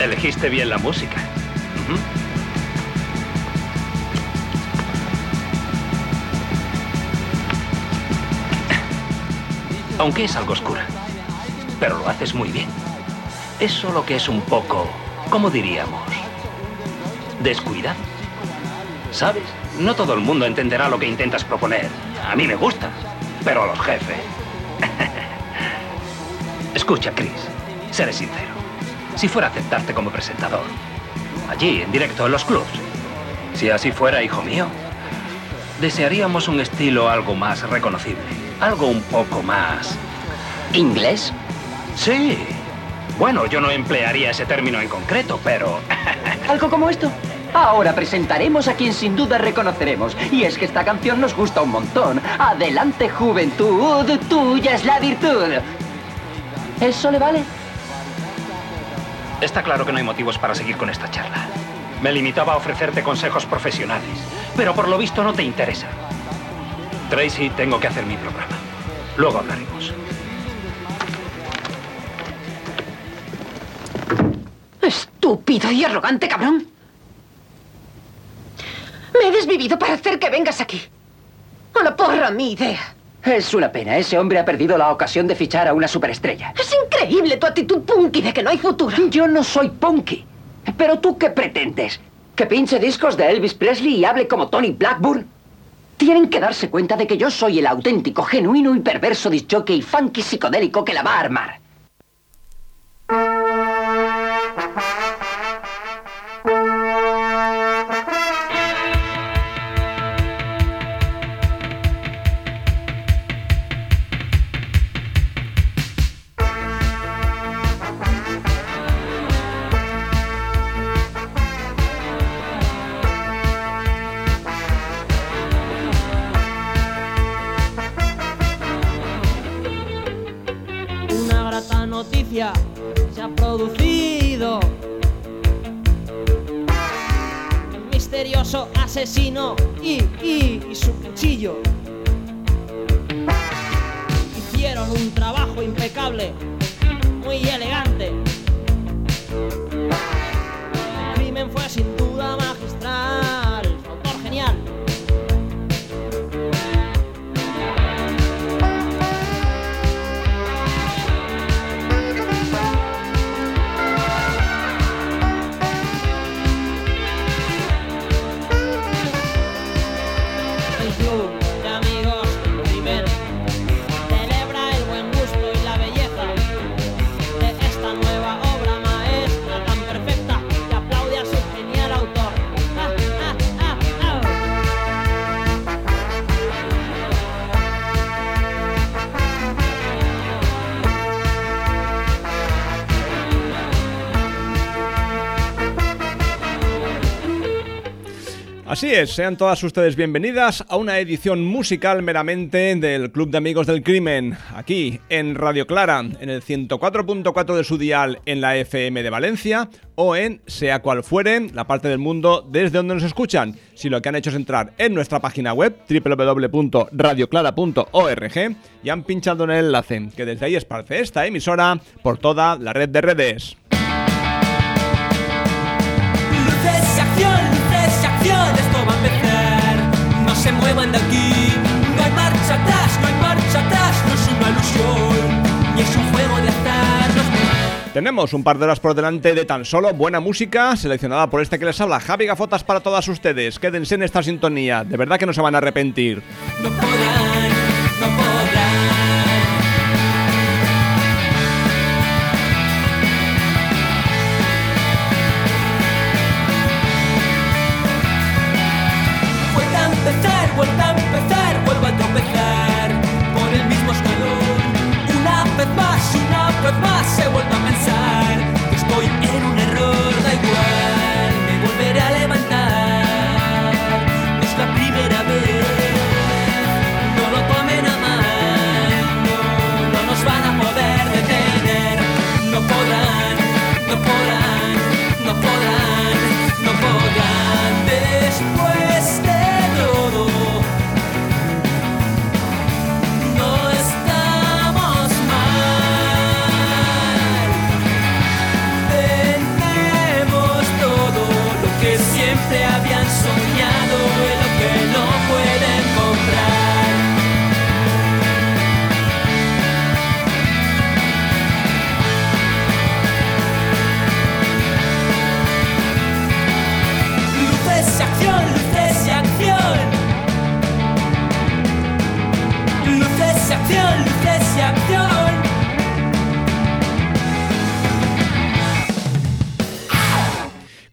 Elegiste bien la música. Aunque es algo oscura. Pero lo haces muy bien. Es solo que es un poco, ¿cómo diríamos? Descuidado. ¿Sabes? No todo el mundo entenderá lo que intentas proponer. A mí me gusta, pero a los jefes. Escucha, Chris, seré sincero. Si fuera a aceptarte como presentador, allí, en directo en los clubs, si así fuera, hijo mío, desearíamos un estilo algo más reconocible. Algo un poco más... ¿Inglés? Sí. Bueno, yo no emplearía ese término en concreto, pero... ¿Algo como esto? Ahora presentaremos a quien sin duda reconoceremos. Y es que esta canción nos gusta un montón. Adelante, juventud, tuya es la virtud. ¿Eso le vale? Está claro que no hay motivos para seguir con esta charla. Me limitaba a ofrecerte consejos profesionales, pero por lo visto no te interesa. Tracy, tengo que hacer mi programa. Luego hablaremos. Estúpido y arrogante cabrón. Me he desvivido para hacer que vengas aquí. A la porra, mi idea. Es una pena. Ese hombre ha perdido la ocasión de fichar a una superestrella. Es increíble tu actitud punky de que no hay futuro. Yo no soy punky. ¿Pero tú qué pretendes? ¿Que pinche discos de Elvis Presley y hable como Tony Blackburn? Tienen que darse cuenta de que yo soy el auténtico, genuino y perverso discjockey funky psicodélico que la va a armar. Se ha producido un misterioso asesino y su cuchillo hicieron un trabajo impecable, muy elegante. El crimen fue sin duda magistral, su autor genial. Así es, sean todas ustedes bienvenidas a una edición musical meramente del Club de Amigos del Crimen, aquí en Radio Clara, en el 104.4 de su dial en la FM de Valencia, o en, sea cual fuere, la parte del mundo desde donde nos escuchan. Si lo que han hecho es entrar en nuestra página web, www.radioclara.org, y han pinchado en el enlace, que desde ahí esparce esta emisora por toda la red de redes. Luces y acción, esto va a empezar. No se muevan de aquí, no hay marcha atrás, no es una ilusión, ni es un juego de azar. Tenemos un par de horas por delante de tan solo buena música, seleccionada por este que les habla, Javi Gafotas, para todas ustedes. Quédense en esta sintonía, de verdad que no se van a arrepentir. No podrán. Vuelvo a tropezar por el mismo escalón. Una vez más he vuelto a pensar que estoy en un error. Da igual, me volveré a levantar. Es la primera vez, no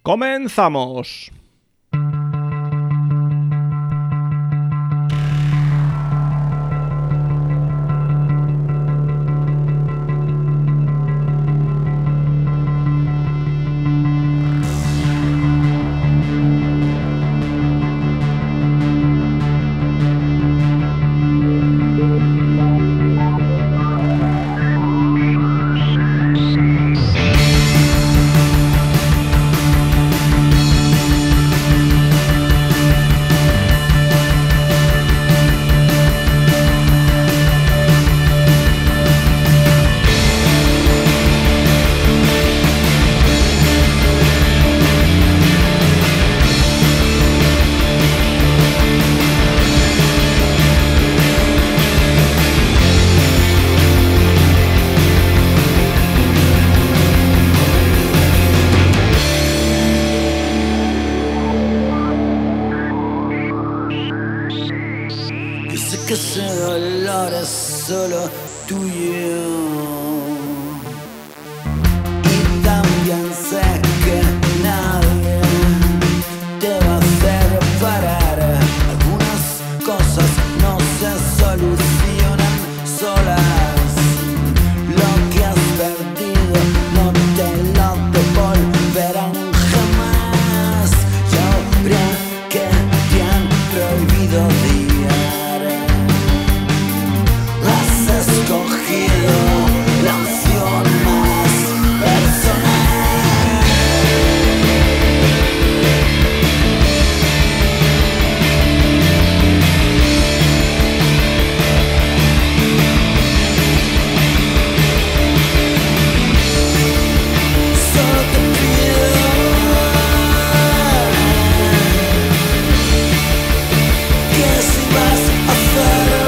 ¡Comenzamos! Que ese dolor es solo tuyo. Y también sé que nadie te va a hacer parar. Algunas cosas no se solucionan solas. Lo que has perdido no te lo devolverán jamás. Y ahora que te han prohibido has escogido la opción más personal. Solo te pido que si vas a hacerlo,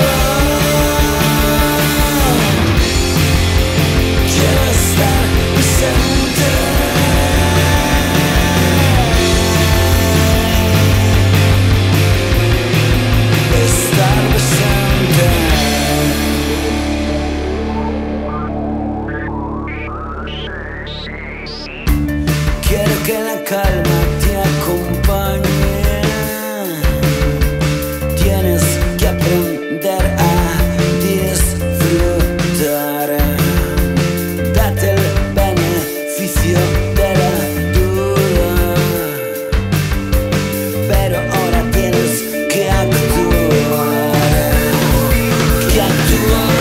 quiero que la calma te acompañe. Tienes que aprender a disfrutar. Date el beneficio de la duda, pero ahora tienes que actuar. Que actuar.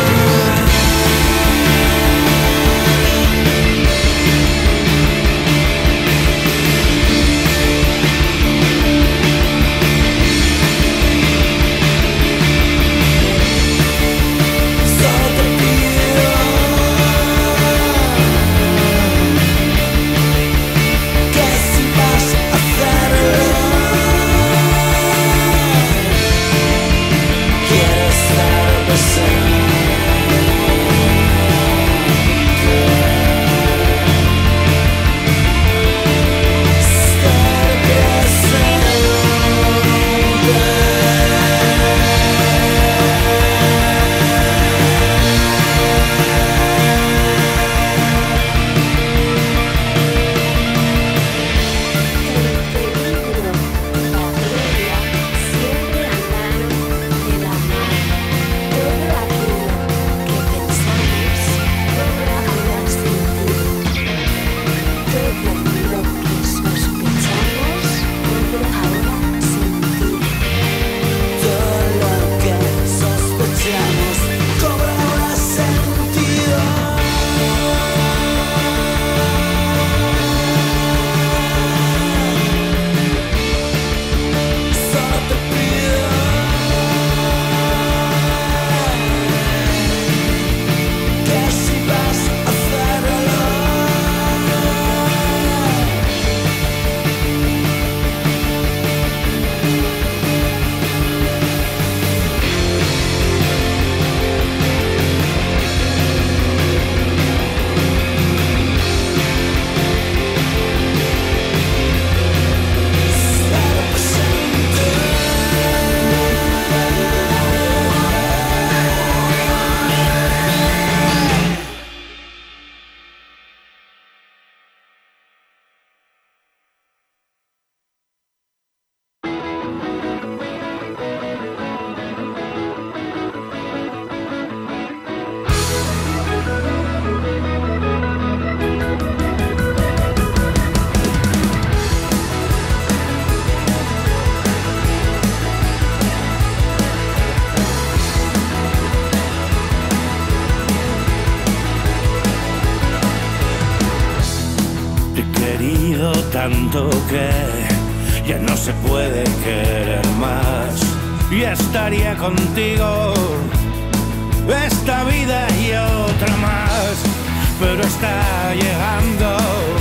querido tanto que ya no se puede querer más. Y estaría contigo esta vida y otra más, pero está llegando,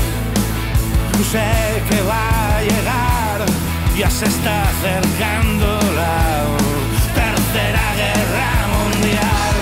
sé que va a llegar, ya se está acercando la Tercera Guerra Mundial.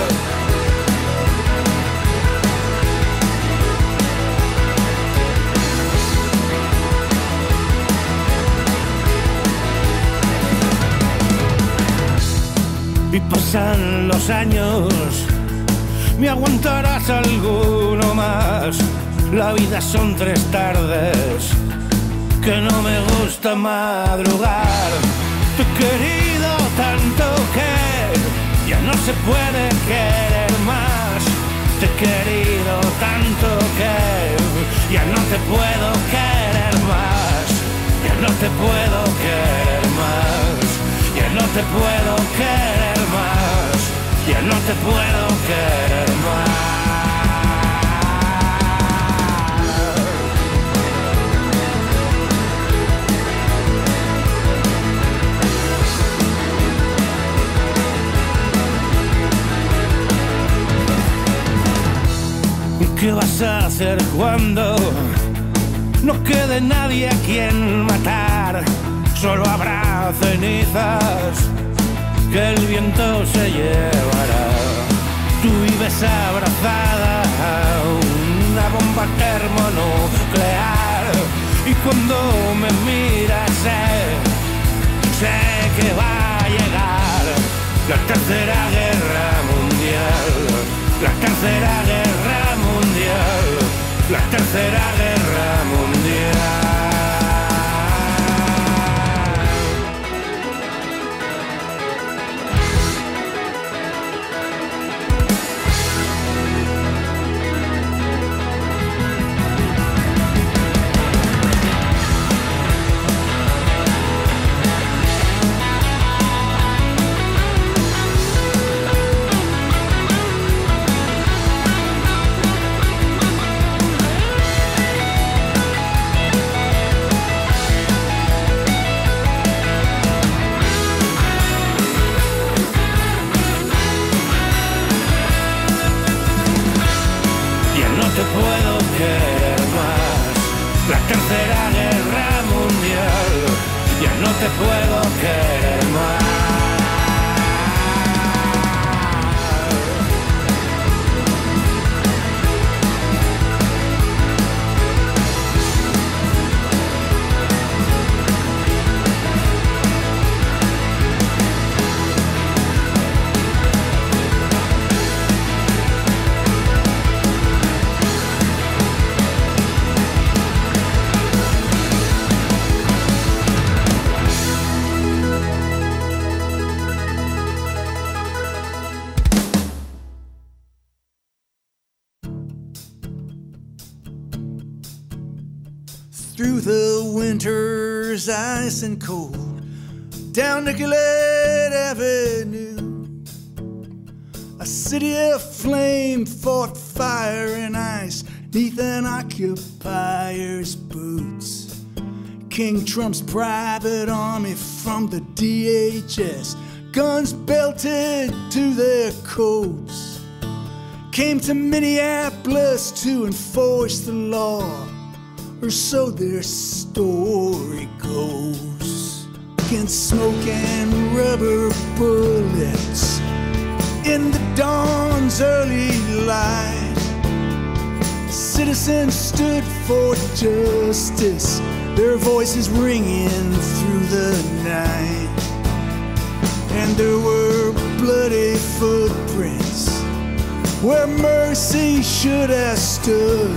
Y pasan los años, me aguantarás alguno más. La vida son 3 tardes, que no me gusta madrugar. Te he querido tanto que ya no se puede querer más. Te he querido tanto que ya no te puedo querer más. Ya no te puedo querer más. Ya no te puedo querer más. Ya no te puedo querer más. ¿Qué vas a hacer cuando no quede nadie a quien matar? Solo habrá cenizas que el viento se llevará. Tú vives abrazada a una bomba termonuclear y cuando me miras sé que va a llegar la Tercera Guerra Mundial. La Tercera Guerra Mundial, la Tercera Guerra Mundial. La Tercera Guerra Mundial, ya no te puedo querer más. Through the winter's ice and cold, down Nicollet Avenue, a city of flame fought fire and ice neath an occupier's boots. King Trump's private army from the DHS, guns belted to their coats, came to Minneapolis to enforce the law, or so their story goes. Against smoke and rubber bullets in the dawn's early light, citizens stood for justice, their voices ringing through the night. And there were bloody footprints where mercy should have stood,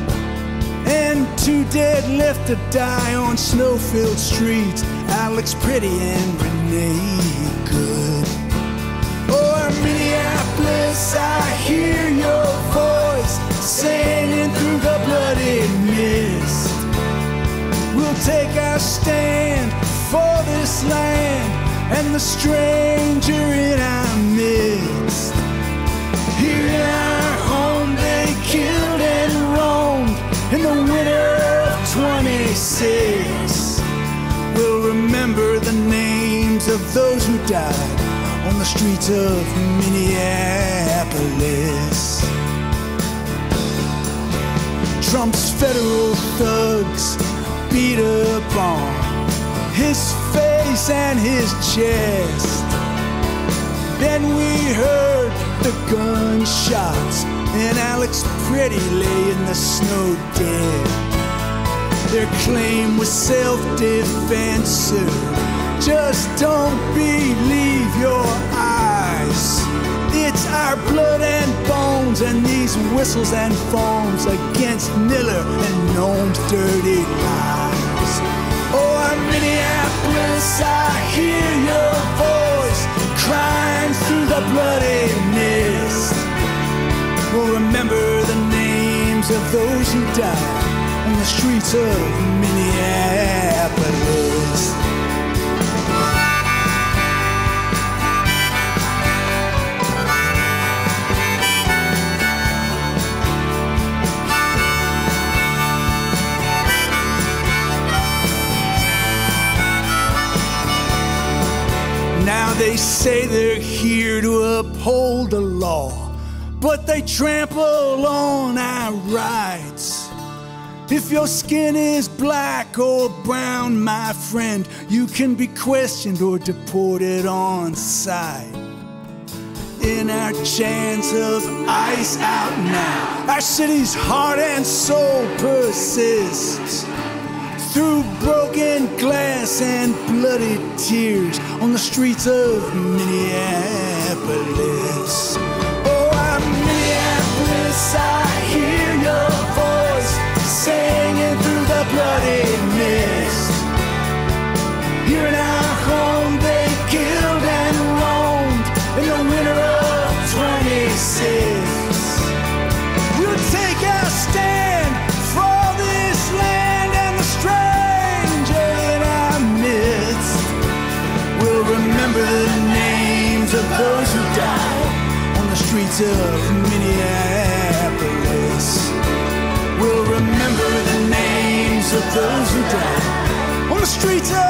and 2 dead left to die on snow-filled streets, Alex Pretty and Renee Good. Oh, Minneapolis, I hear your voice singing through the bloody mist. We'll take our stand for this land and the stranger in our midst. Here in our home they killed and roamed in the winter of 2010. 26 will remember the names of those who died on the streets of Minneapolis. Trump's federal thugs beat upon his face and his chest. Then we heard the gunshots and Alex Pretty lay in the snow dead. Their claim was self-defense, sir. Just don't believe your eyes. It's our blood and bones and these whistles and foams against Miller and Noam's dirty lies. Oh, in Minneapolis, I hear your voice crying through the bloody mist. We'll remember the names of those who died on the streets of Minneapolis. Now they say they're here to uphold the law, but they trample on our rights. If your skin is black or brown, my friend, you can be questioned or deported on sight. In our chance of ice out now, our city's heart and soul persists. Through broken glass and bloody tears on the streets of Minneapolis. Oh, I'm Minneapolis, I hear your voice singing through the bloody mist. Here in our home they killed and roamed in the winter of 26. We'll take our stand for this land and the stranger in our midst. We'll remember the names of those who died on the streets of Minneapolis. We'll remember the names of those who died on the streets of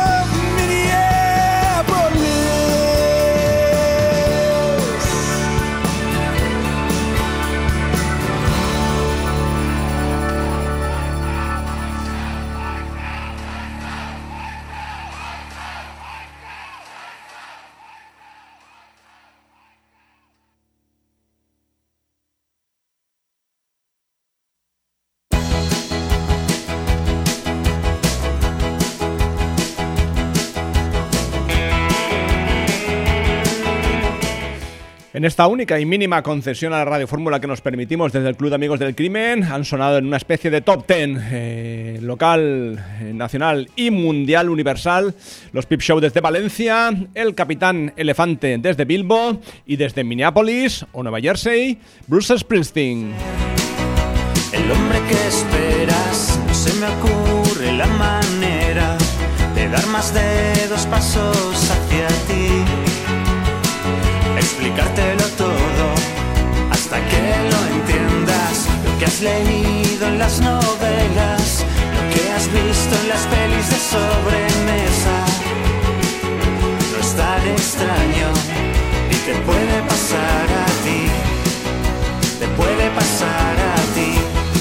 En esta única y mínima concesión a la radiofórmula que nos permitimos desde el Club de Amigos del Crimen, han sonado en una especie de top 10 local, nacional y mundial universal los Peep Show desde Valencia, el Capitán Elefante desde Bilbo y desde Minneapolis o Nueva Jersey, Bruce Springsteen. El hombre que esperas, no se me ocurre la manera de dar más de 2 pasos hacia ti. Explicártelo todo hasta que lo entiendas. Lo que has leído en las novelas, lo que has visto en las pelis de sobremesa. No es tan extraño y te puede pasar a ti. Te puede pasar a ti.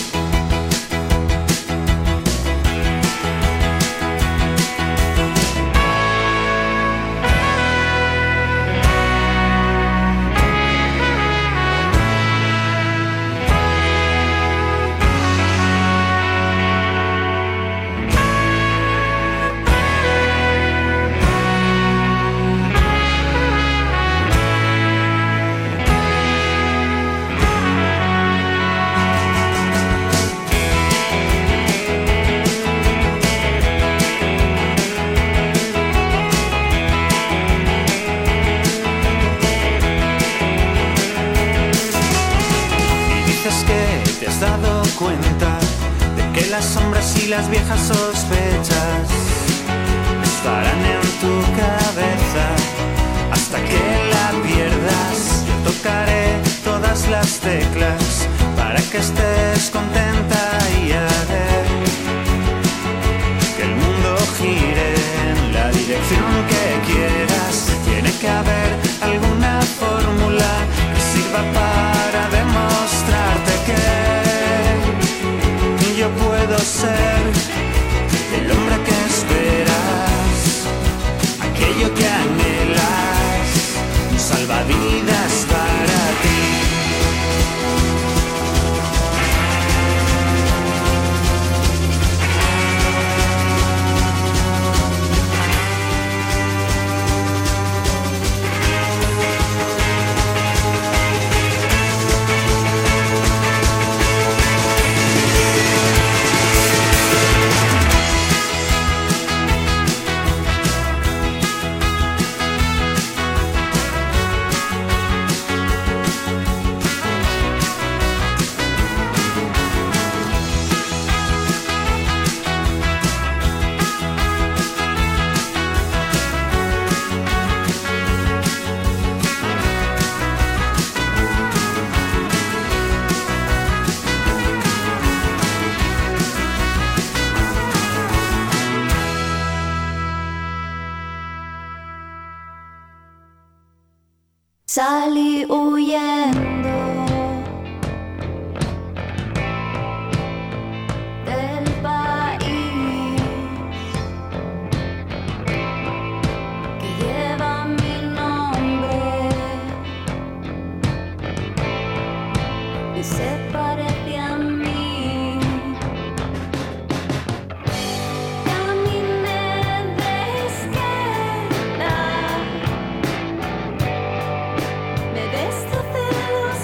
Las sombras y las viejas sospechas estarán en tu cabeza hasta que la pierdas. Yo tocaré todas las teclas para que estés contenta y haré vuelva para demostrarte que yo puedo ser el hombre que esperas, aquello que anhelas, un salvavidas para ti. Salí huyendo del país que lleva mi nombre y se parece a mí. Caminé de izquierda, me destrocé los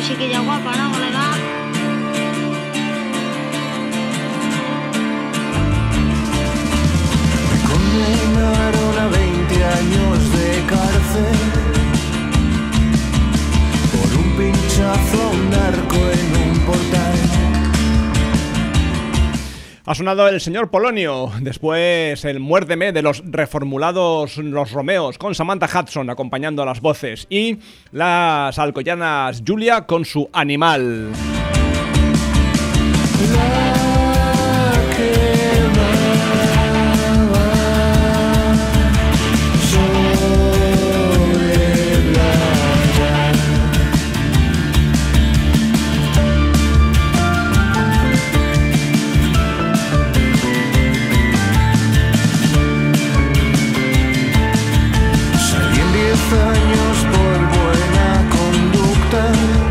chiquilla guapa, ¿no? Con la edad. Me condenaron a 20 años de cárcel por un pinchazo a un narco en un portal. Ha sonado el señor Polonio, después el Muérdeme de los reformulados Los Romeos, con Samantha Hudson acompañando a las voces, y las alcoyanas Julia con su Animal. Años por buena conducta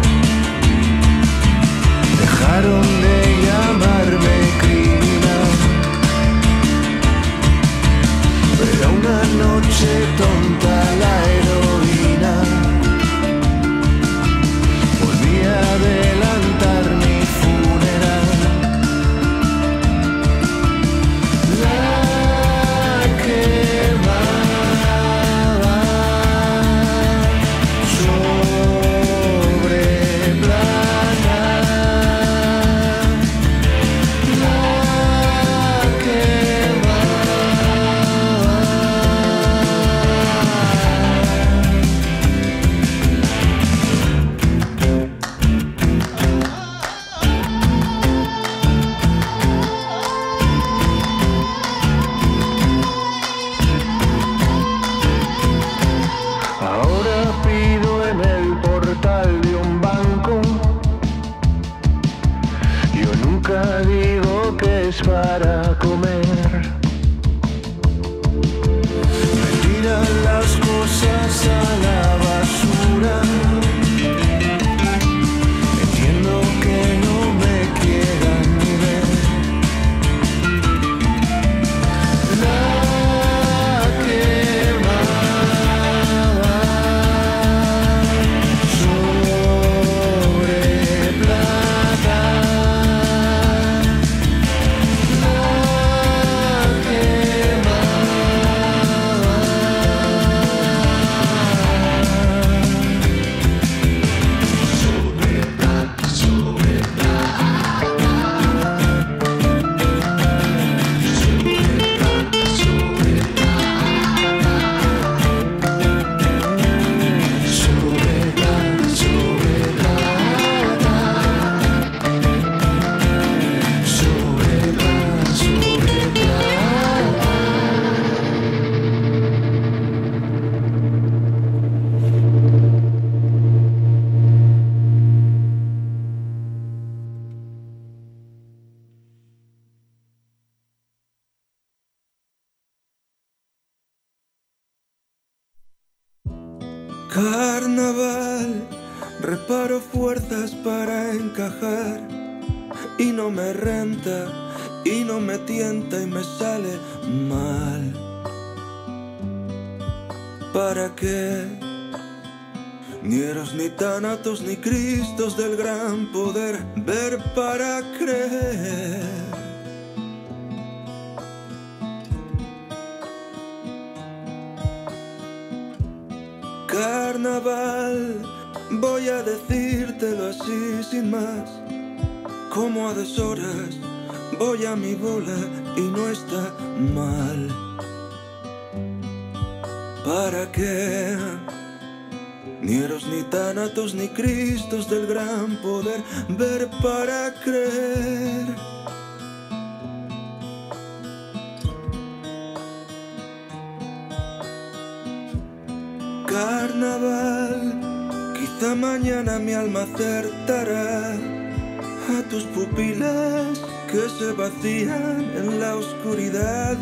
dejaron de llamarme criminal, pero una noche tonta la heroína volví a adelantar mi funeral. La quemaba para comer. Me tiran las cosas a la basura. Entiendo que no me quieran ni ver. La quemaba sobre plata. Carnaval, reparo fuerzas para encajar y no me renta y no me tienta y me sale mal. ¿Para qué? Ni eros, ni tánatos, ni cristos del gran poder, ver para creer. Carnaval, voy a decírtelo así sin más, como a deshoras voy a mi bola y no está mal. ¿Para qué? Ni eros, ni tánatos, ni cristos del gran poder, ver para creer. Carnaval, quizá mañana mi alma acertará a tus pupilas que se vacían en la oscuridad.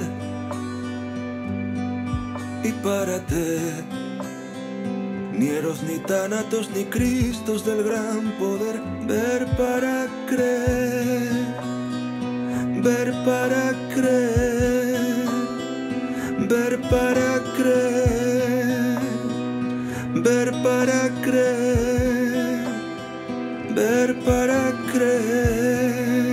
Y párate, ni eros, ni tánatos, ni cristos del gran poder, ver para creer, ver para creer, ver para creer, ver para creer, ver para creer.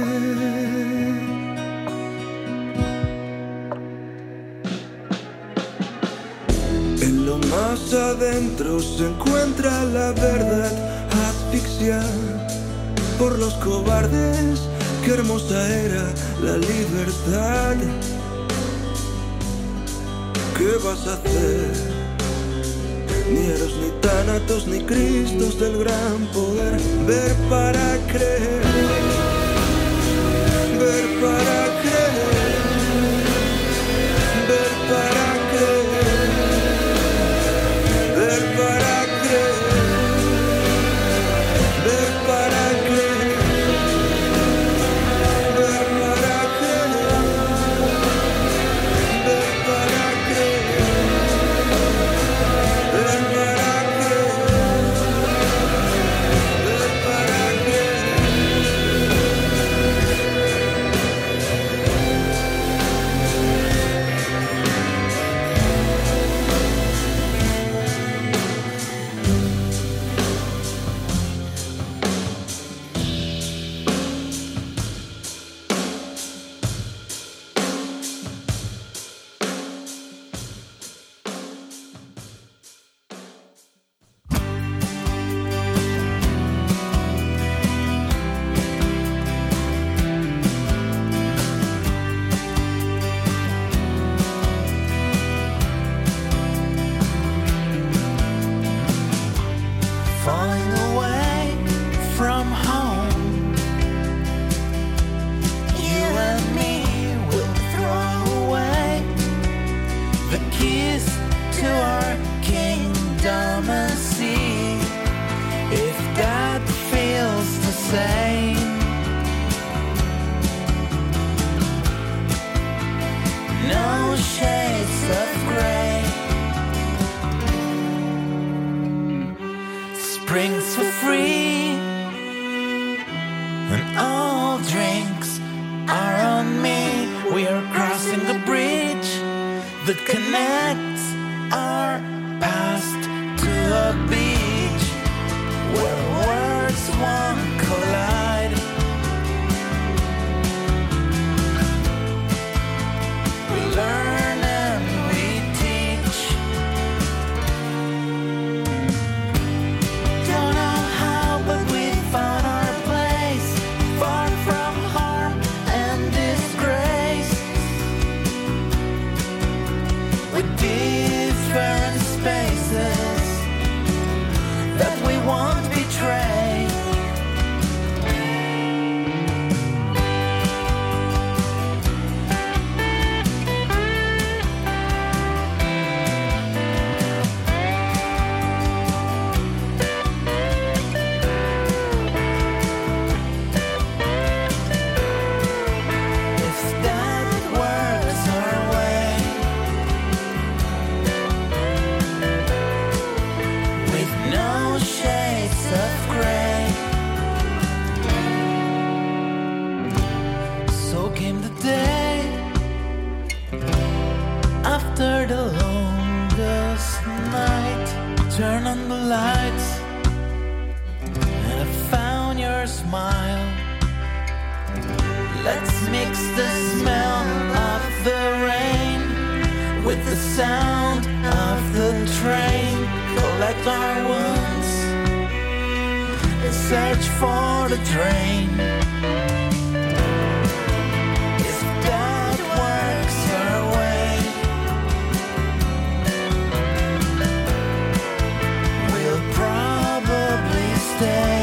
En lo más adentro se encuentra la verdad, asfixia por los cobardes. Qué hermosa era la libertad. ¿Qué vas a hacer? Ni héroes, ni tánatos, ni cristos del gran poder. Ver para creer, ver para creer, ver para creer, ver para creer, ver para creer, ver para creer, ver para creer. Falling away from home, you and me will throw away the keys to our kingdom and see if that feels the same. No shades of gray. Spring's for free, and all drinks are on me. We are crossing a bridge that connects our past to a beach where words won't collide. We learn and we teach. Don't know how, but we found our place, far from harm and disgrace. With different spaces that we won't betray. If that works our way, with no shades of gray. So came the day after the longest night. Turn on the lights, and I found your smile. Let's mix the smell of the rain with the sound of the train. Collect our wounds and search for the drain. If that works our way, we'll probably stay.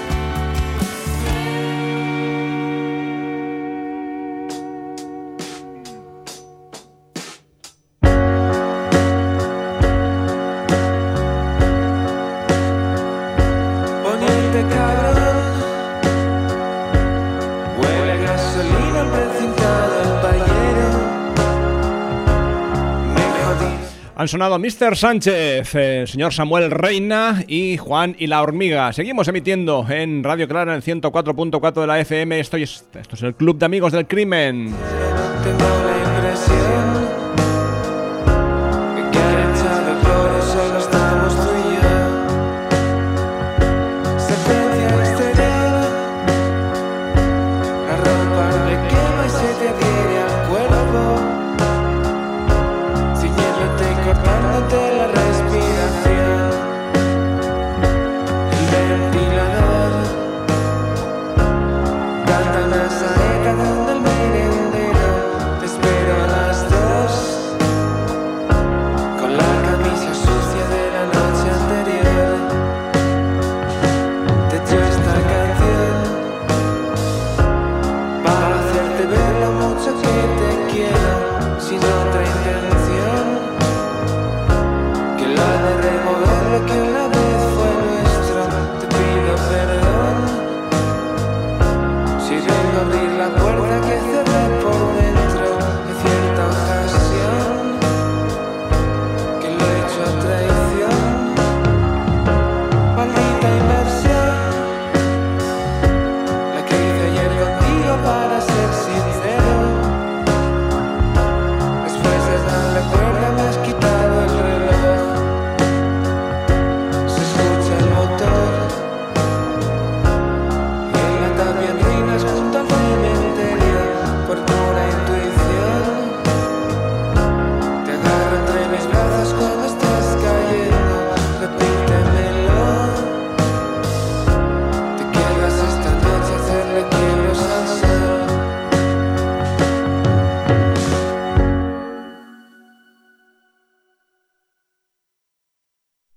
Poniente cabrón, huele a gasolina precintada el payero. Me jodí. Han sonado Mr. Sánchez, el señor Samuel Reina y Juan y la Hormiga. Seguimos emitiendo en Radio Clara en el 104.4 de la FM. Esto es el Club de Amigos del Crimen. Tengo la impresión que quiere echar de flores. Solo estamos tú y yo. Secuencia exterior.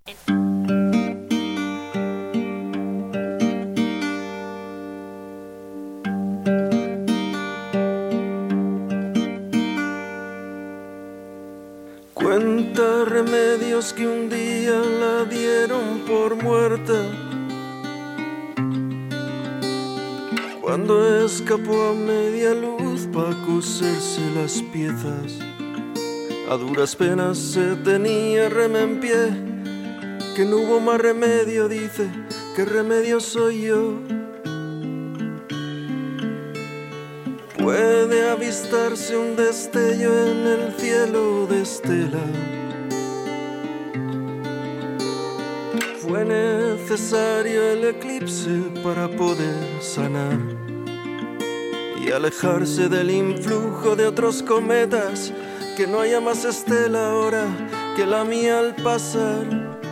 Cuenta remedios que un día la dieron por muerta, cuando escapó a media luz pa' coserse las piezas. A duras penas se tenía reme en pie, que no hubo más remedio, dice, ¿qué remedio soy yo? Puede avistarse un destello en el cielo de estela. Fue necesario el eclipse para poder sanar y alejarse del influjo de otros cometas, que no haya más estela ahora que la mía al pasar.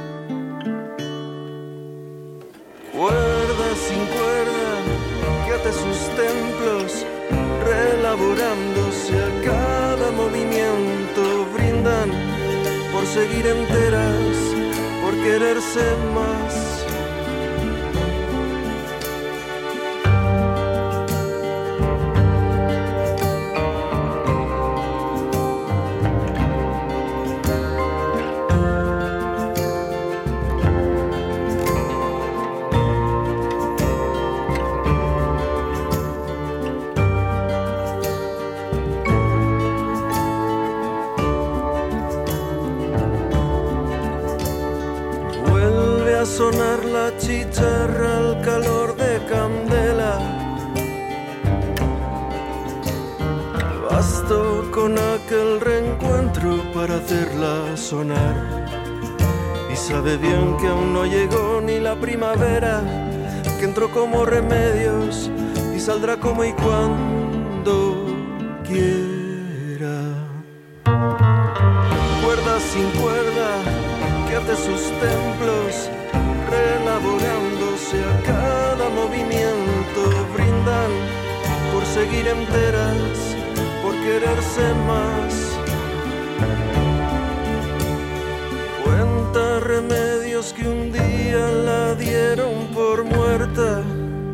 Cuerda sin cuerda que ate sus templos, reelaborándose a cada movimiento, brindan por seguir enteras, por quererse más. Sonar la chicharra al calor de candela. Bastó con aquel reencuentro para hacerla sonar. Y sabe bien que aún no llegó ni la primavera, que entró como remedios y saldrá como y cuando quiera. Cuerda sin cuerda que ate sus templos, reelaborándose a cada movimiento, brindan por seguir enteras, por quererse más. Cuenta remedios que un día la dieron por muerta.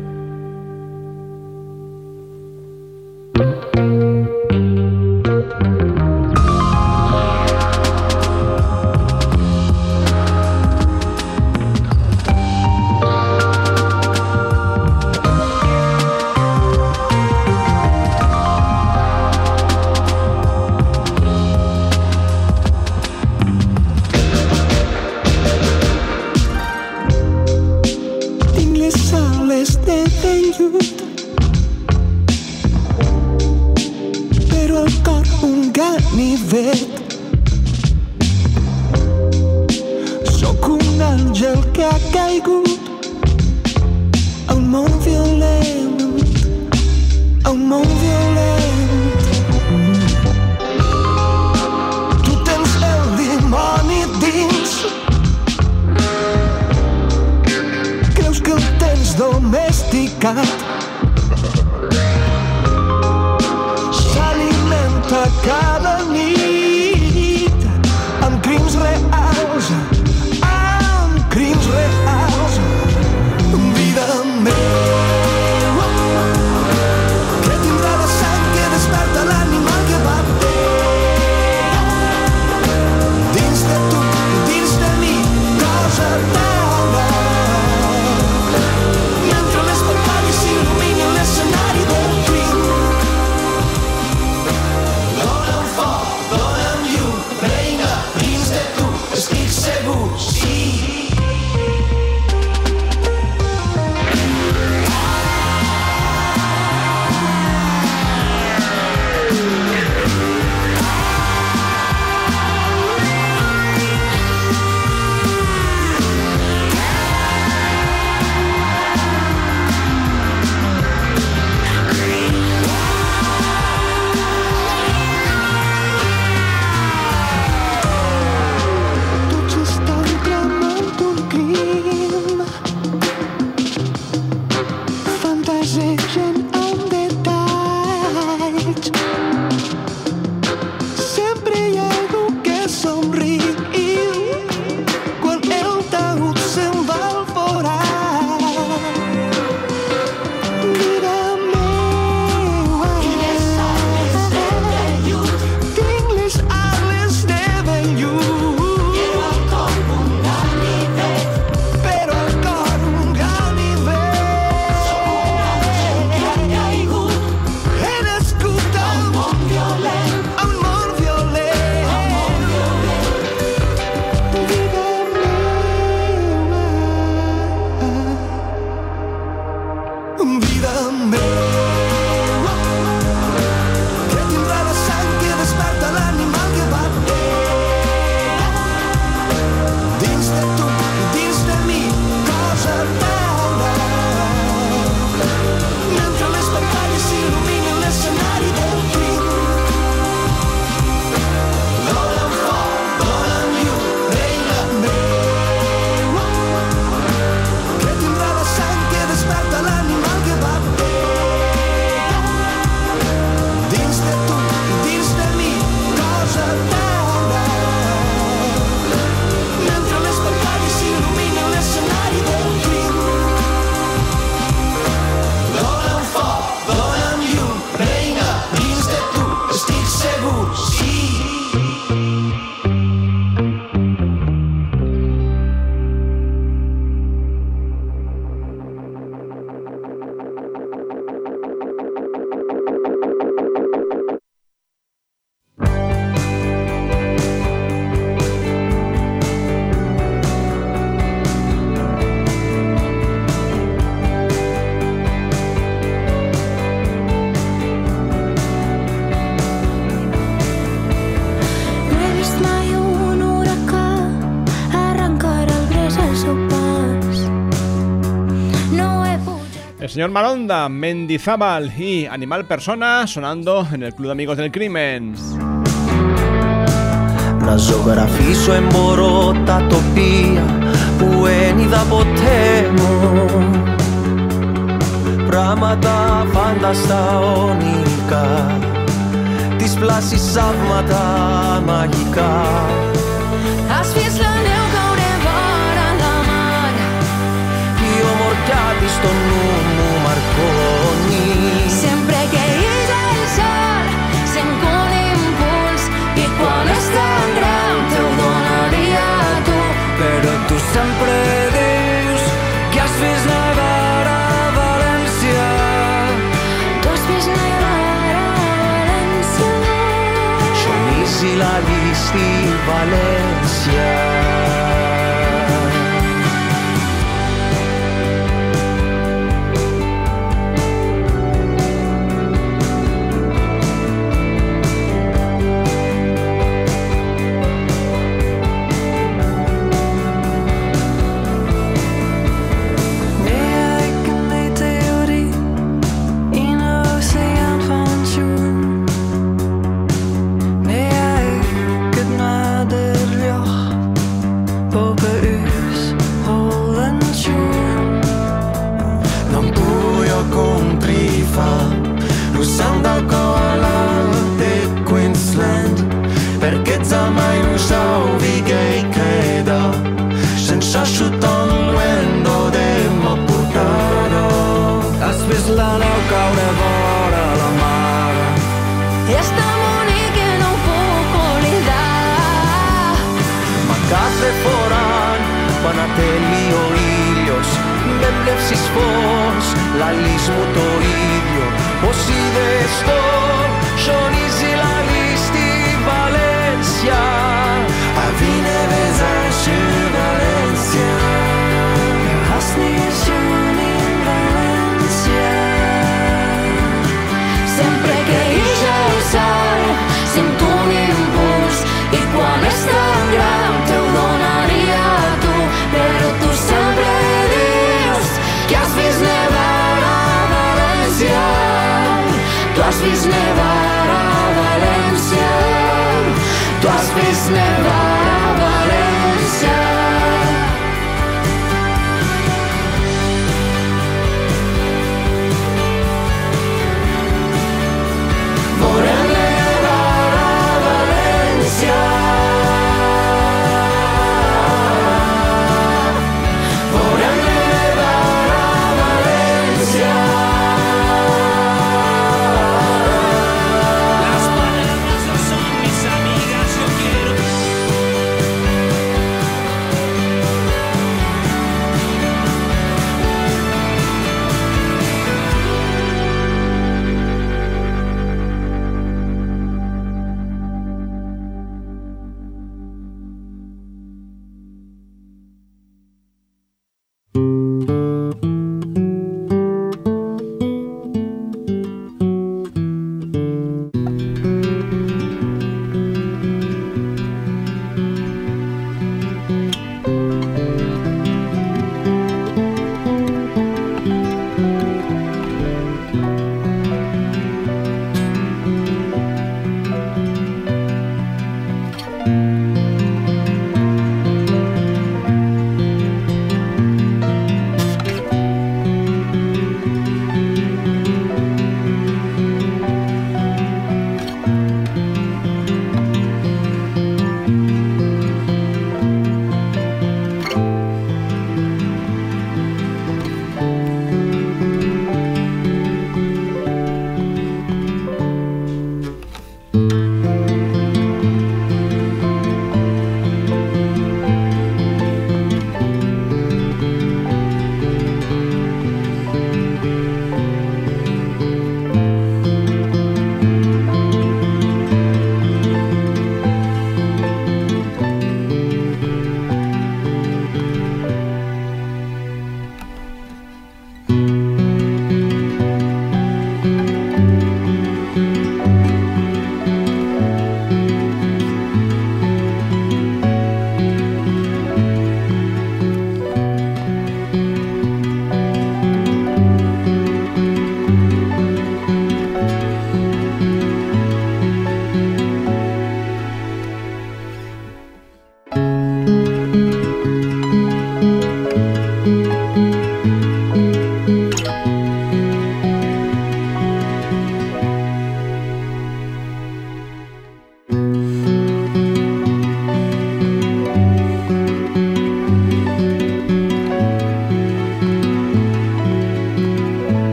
Sóc un àngel que ha caigut a un món violent, a un món violent. Tu tens el dimoni dins, creus que el tens domesticat, s'alimenta cada nit amb crims reals, vida meva, que tindrà la sang que desperta l'animal que bat dins de tu i dins de mi, cosa nova, i entre les muntanyes i El señor Maronda, Mendizábal y Animal Persona sonando en el Club de Amigos del Crimen. Na ζωγραφίσω εμπορώ τα τοπία που ένιδα ποτέ μου. Πράγματα φάνταστα ονειρικά, τις πλάσεις σαύματα μαγικά. Ας φύσλανε ο καουρεβάρα la mar, η ομορφιά της στο νου μου μαρκώνει. Sempre che ella il sol sent un impuls i quan és tan gran te ho donaria a tu. Però tu sempre dius que has vist nevar a València. Tu has vist nevar a València. Xonís i la List i València.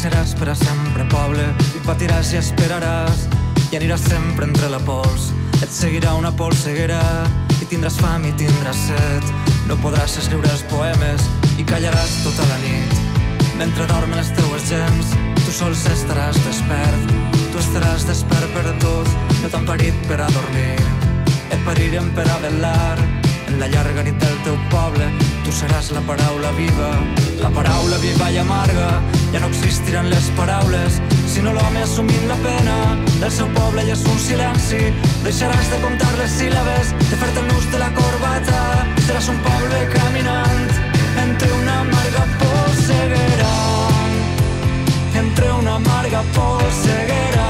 seràs per a sempre poble, i patiràs i esperaràs, i aniràs sempre entre la pols. Et seguirà una polseguera, i tindràs fam i tindràs set. No podràs escriure els poemes, i callaràs tota la nit. Mentre dormen les teues gens, tu sols estaràs despert. Tu estaràs despert per tot, no t'han parit per a dormir. Et parirem per a velar, en la llarga nit del teu poble. Tu seràs la paraula viva i amarga. Ja no existiran les paraules, sinó l'home assumint la pena. El seu poble ja és un silenci. Deixaràs de comptar les síl·labes, de fer-te el nus de la corbata. Seràs un poble caminant entre una amarga polseguera, entre una amarga polseguera.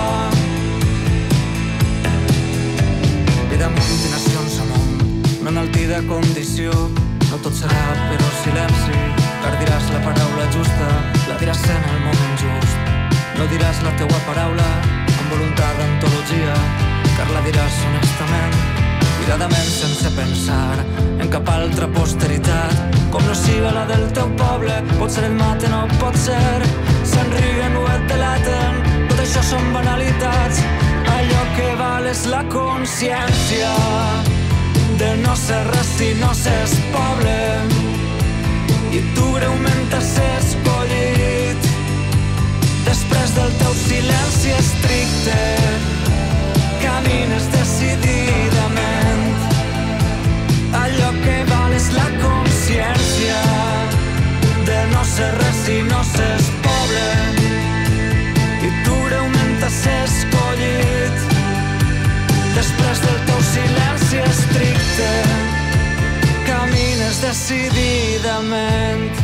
Vida multinacions amunt, una enaltida condició. No tot serà però silenci. Cardiràs la paraula justa, la diràs en el moment just. No diràs la teua paraula amb voluntat d'antologia, car la diràs honestament, cuidadament, sense pensar en cap altra posteritat, com no siga la del teu poble. Potser et maten o pot ser s'enriguen o et delaten. Tot això són banalitats. Allò que val és la consciència de no ser res si no s'és poble. I tu greument has escollit, després del teu silenci estricte, camines decididament. Allò que val és la consciència de no ser res si no s'és poble. I tu greument has escollit, després del teu silenci estricte, camines decididament.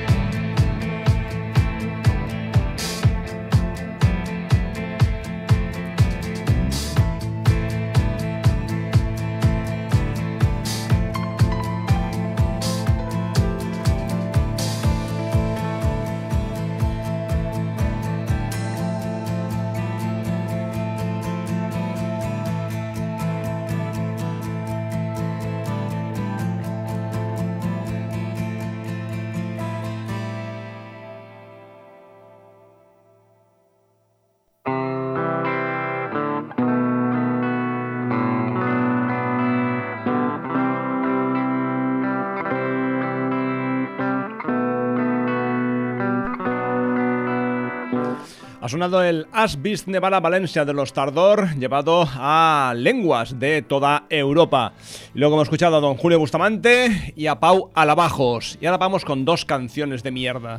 Ha sonado el Has vist nevar a Valencia de los Tardor, llevado a lenguas de toda Europa. Y luego hemos escuchado a don Julio Bustamante y a Pau Alabajos. Y ahora vamos con dos canciones de mierda.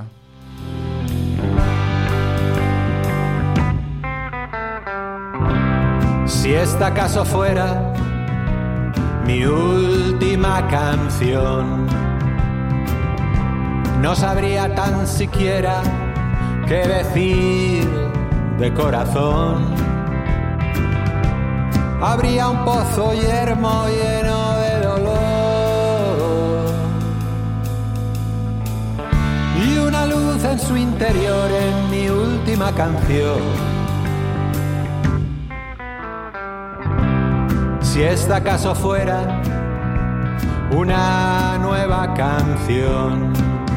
Si esta acaso fuera mi última canción, no sabría tan siquiera qué decir de corazón. Habría un pozo yermo lleno de dolor y una luz en su interior en mi última canción. Si esta acaso fuera una nueva canción,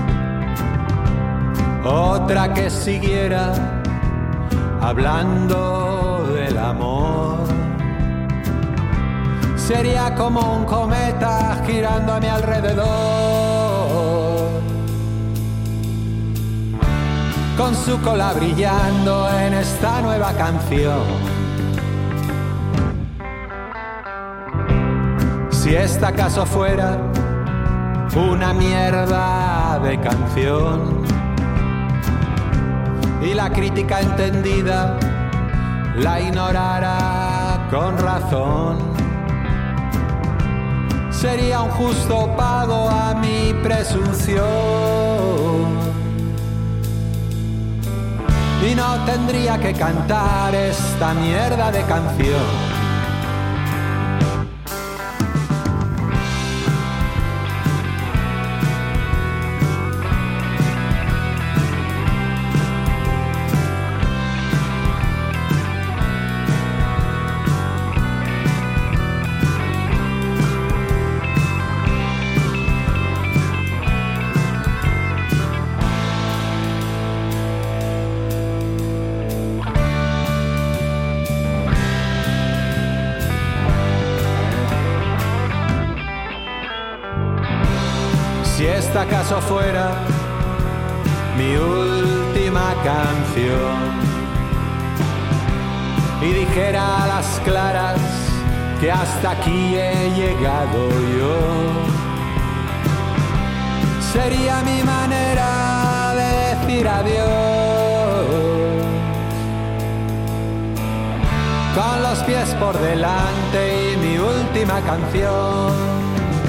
otra que siguiera hablando del amor, sería como un cometa girando a mi alrededor, con su cola brillando en esta nueva canción. Si esta acaso fuera una mierda de canción y la crítica entendida la ignorara con razón, sería un justo pago a mi presunción y no tendría que cantar esta mierda de canción. esta acaso fuera mi última canción y dijera a las claras que hasta aquí he llegado yo, sería mi manera de decir adiós, con los pies por delante y mi última canción.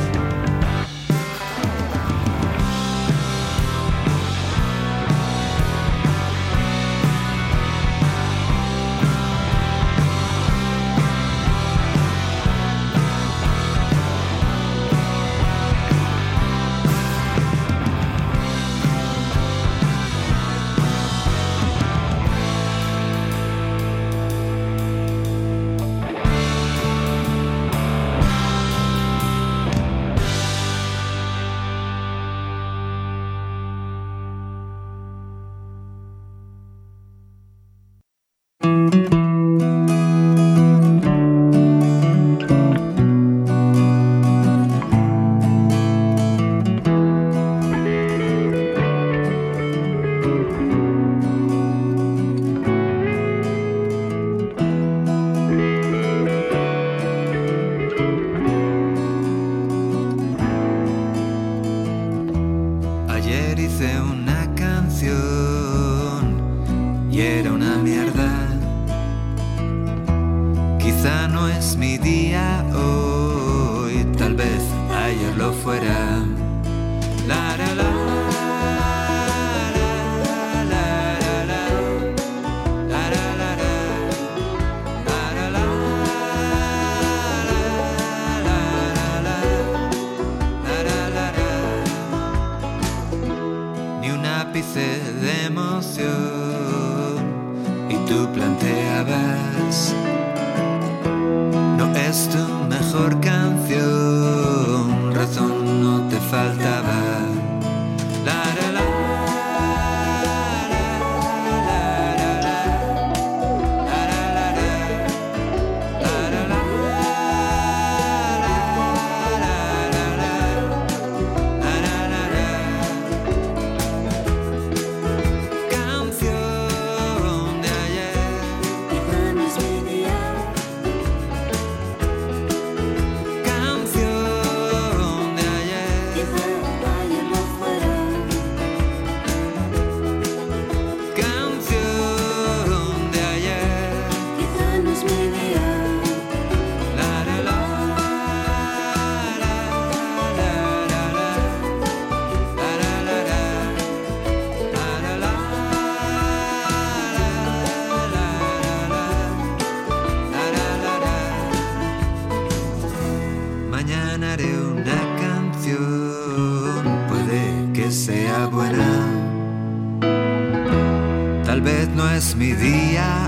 Mi día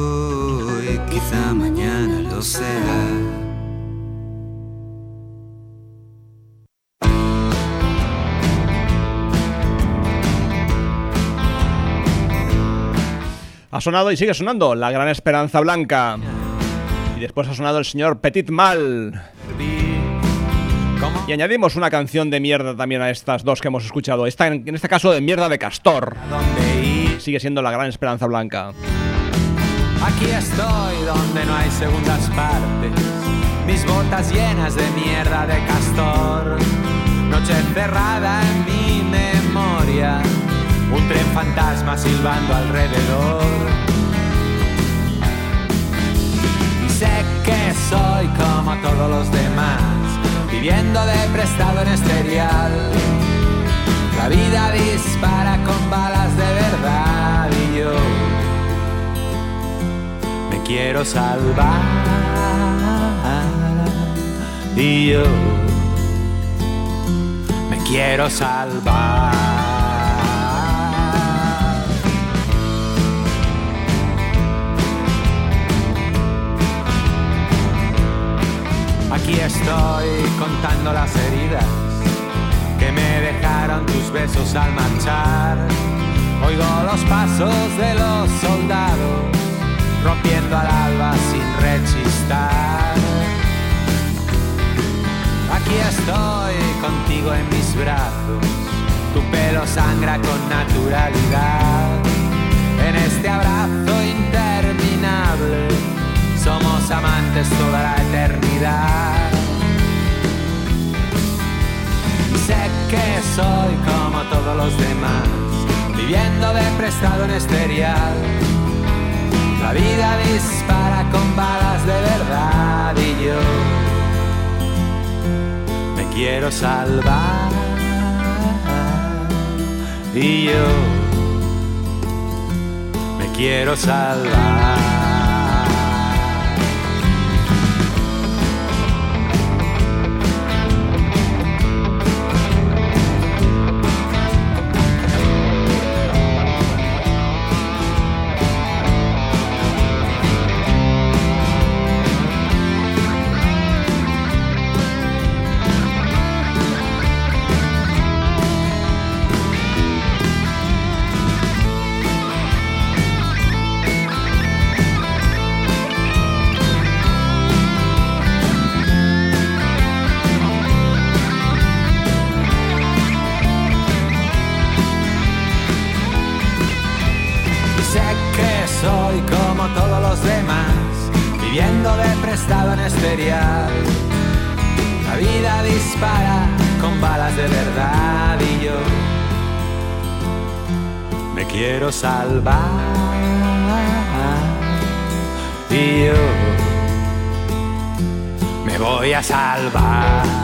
hoy, quizá mañana lo será. Ha sonado y sigue sonando La Gran Esperanza Blanca. Y después ha sonado el señor Petit Mal. Y añadimos una canción de mierda también a estas dos que hemos escuchado. Esta, en este caso, de mierda de Castor. Sigue siendo La Gran Esperanza Blanca. Aquí estoy donde no hay segundas partes, mis botas llenas de mierda de Castor, noche encerrada en mi memoria, un tren fantasma silbando alrededor. Y sé que soy como todos los demás, viviendo de prestado en esterial. La vida dispara con balas de verdad y yo me quiero salvar. Y yo me quiero salvar. Aquí estoy contando las heridas que me dejaron tus besos al marchar. Oigo los pasos de los soldados rompiendo al alba sin rechistar. Aquí estoy contigo en mis brazos, tu pelo sangra con naturalidad. En este abrazo interminable somos amantes toda la eternidad. Sé que soy como todos los demás, viviendo de prestado en esterial. La vida dispara con balas de verdad y yo me quiero salvar. Y yo me quiero salvar. Soy como todos los demás, viviendo de prestado en esterial. La vida dispara con balas de verdad y yo me quiero salvar. Y yo me voy a salvar.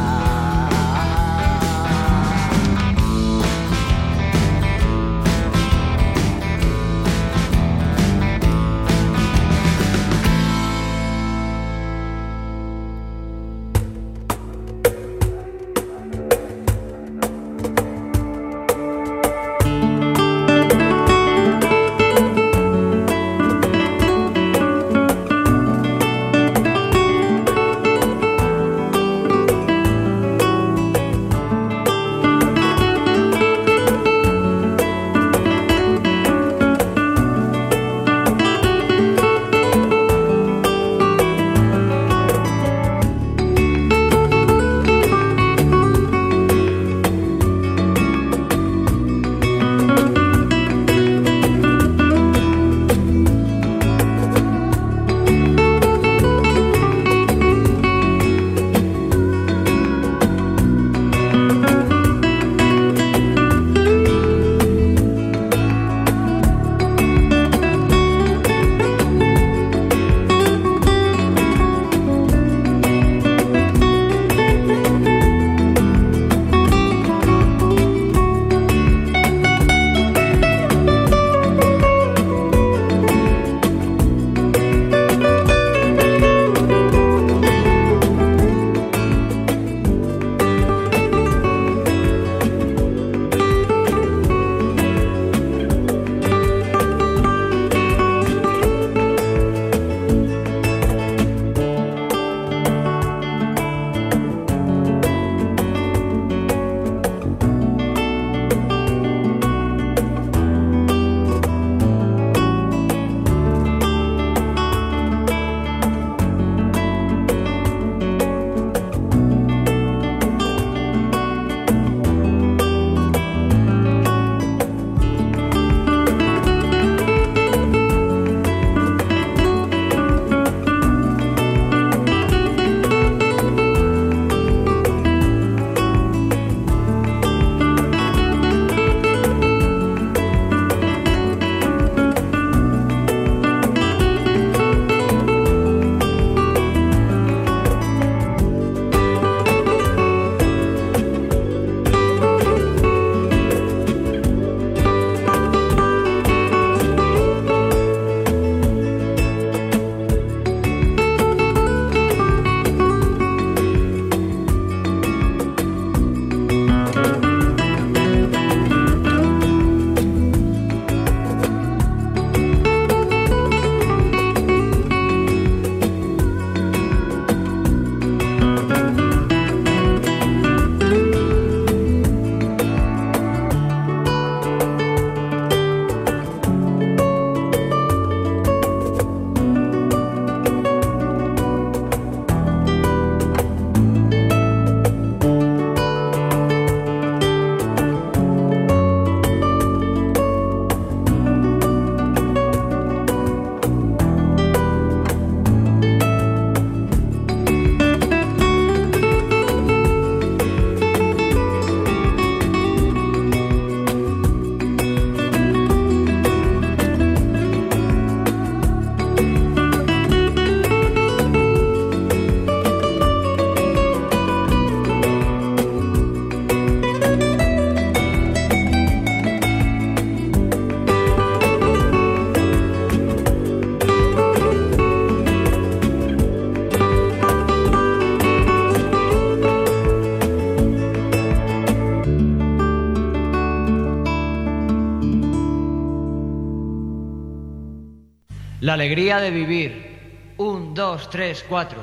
La alegría de vivir. 1, 2, 3, 4.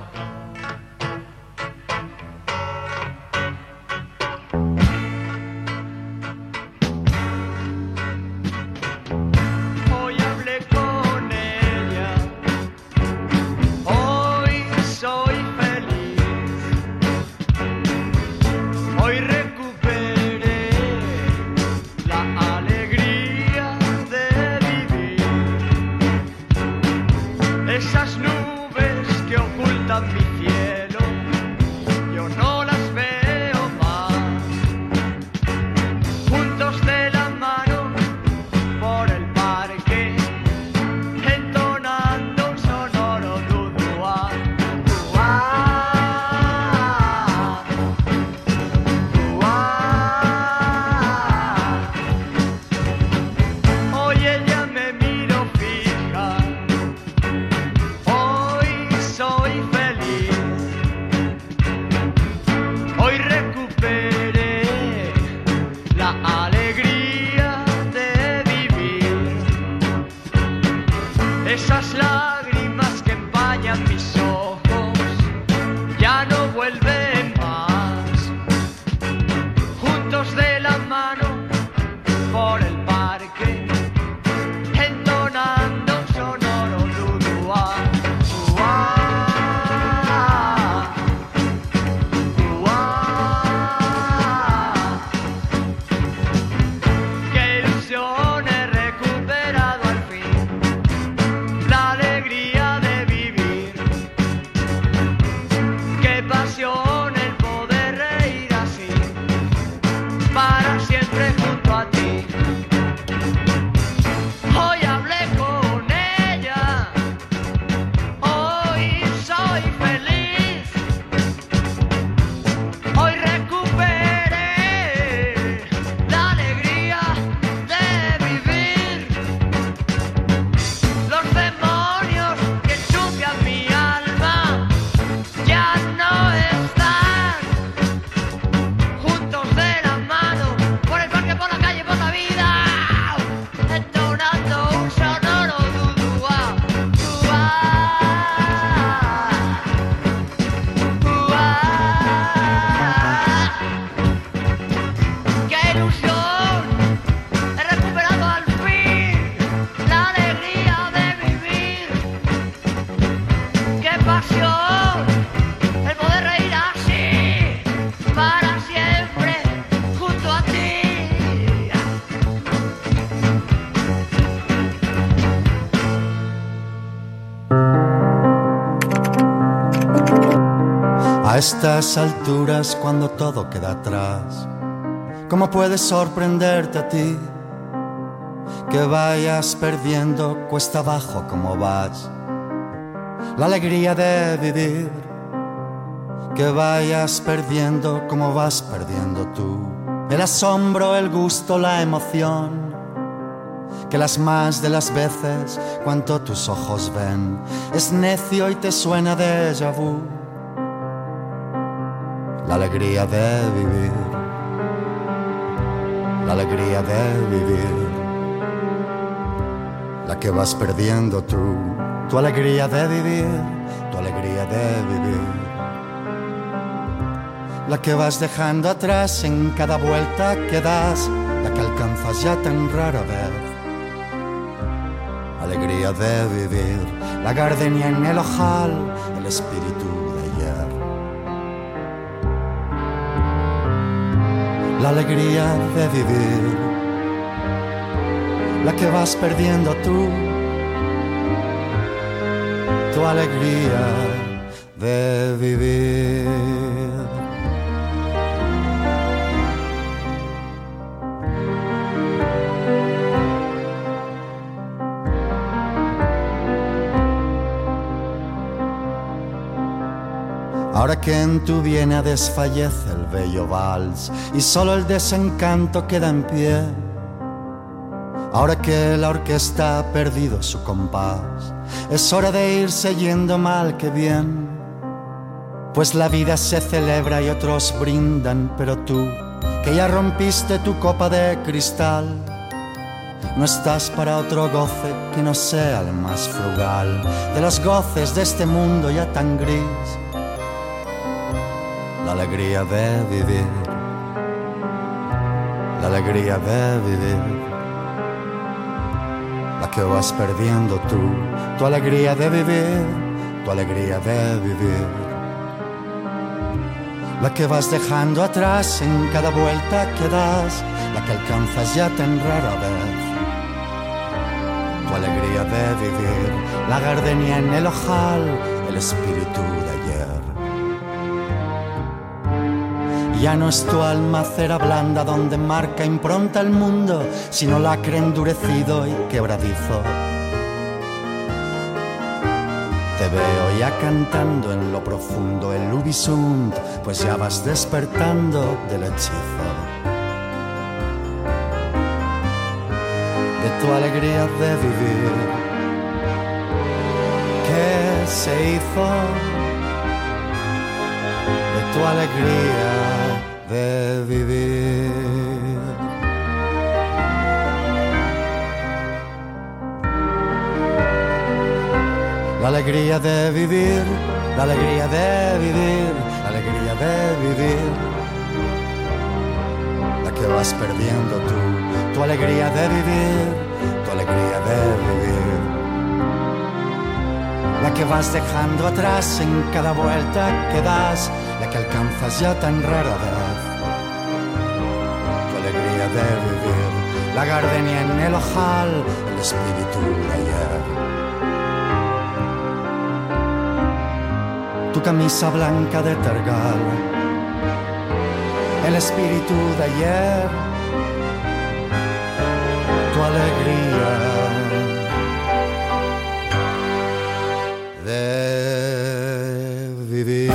Hoy hablé con ella, hoy soy feliz, hoy recuperé la alegría de vivir. Esas nubes que ocultan mi cielo, yo no las veo más. Juntos de la mano por el parque, entonando un sonoro dudúa, dudúa, dudúa. Hoy ella me miró fija, hoy soy feliz, hoy recuperé la alegría de vivir. Esas lágrimas que empañan mis ojos ya no vuelven más. Juntos de la mano por el parque, entonando un sonoro dudúa, dudúa, dudúa. Qué ilusión he recuperado al fin, la alegría de vivir. Qué pasión el poder reír así, para siempre junto a ti. Hoy hablé con ella, hoy soy feliz, hoy recuperé la alegría de vivir. Los demonios que ensucian mi alma ya no están. Juntos de la mano por el parque, por la calle, por la vida, entonando un sonoro dudúa, dudúa, dudúa. ¡Qué ilusión! He recuperado al fin la alegría de vivir. ¡Qué pasión! El poder reír así, para siempre junto a ti. A estas alturas, cuando todo queda atrás, ¿cómo puede sorprenderte a ti que vayas perdiendo cuesta abajo como vas la alegría de vivir? Que vayas perdiendo como vas perdiendo tú el asombro, el gusto, la emoción, que las más de las veces cuanto tus ojos ven es necio y te suena déjà vu. La alegría de vivir, la alegría de vivir, la que vas perdiendo tú, tu alegría de vivir, tu alegría de vivir, la que vas dejando atrás en cada vuelta que das, la que alcanzas ya tan rara vez. Alegría de vivir, la gardenia en el ojal, el espíritu de ayer. La alegría de vivir, la que vas perdiendo tú, tu alegría de vivir. Ahora que en tu Viena desfallece el bello vals y solo el desencanto queda en pie, ahora que la orquesta ha perdido su compás, es hora de irse yendo mal que bien, pues la vida se celebra y otros brindan, pero tú, que ya rompiste tu copa de cristal, no estás para otro goce que no sea el más frugal de los goces de este mundo ya tan gris. La alegría de vivir, la alegría de vivir, la que vas perdiendo tú, tu alegría de vivir, tu alegría de vivir, la que vas dejando atrás en cada vuelta que das, la que alcanzas ya tan rara vez. Tu alegría de vivir, la gardenia en el ojal, el espíritu de ayer. Ya no es tu alma cera blanda donde marca impronta el mundo, sino lacre endurecido y quebradizo. Te veo ya cantando en lo profundo el Ubisunt, pues ya vas despertando del hechizo de tu alegría de vivir. ¿Qué se hizo de tu alegría de vivir? La alegría de vivir, la alegría de vivir, la alegría de vivir, la que vas perdiendo tú, tu alegría de vivir, tu alegría de vivir, la que vas dejando atrás en cada vuelta que das, la que alcanzas ya tan rara vez. Tu alegría de vivir, la gardenia en el ojal, el espíritu de ayer. Tu camisa blanca de tergal, el espíritu de ayer, tu alegría de vivir.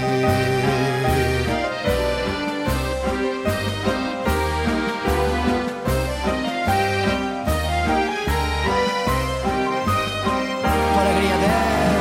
Tu alegría de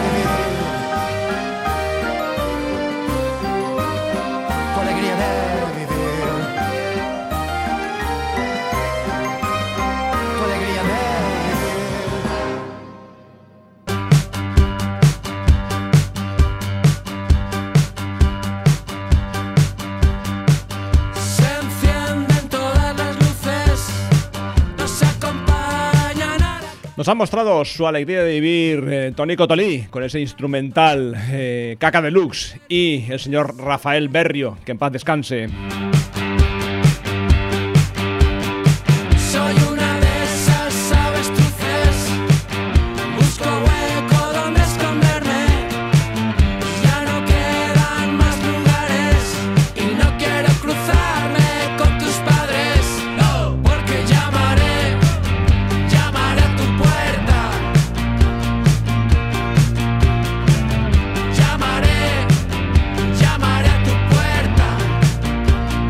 Nos han mostrado su alegría de vivir Toni Cotolí con ese instrumental Caca Deluxe y el señor Rafael Berrio, que en paz descanse. Soy una de esas avestruces, busco hueco donde esconderme, ya no quedan más lugares y no quiero cruzarme con tus padres, no, porque llamaré a tu puerta, llamaré a tu puerta.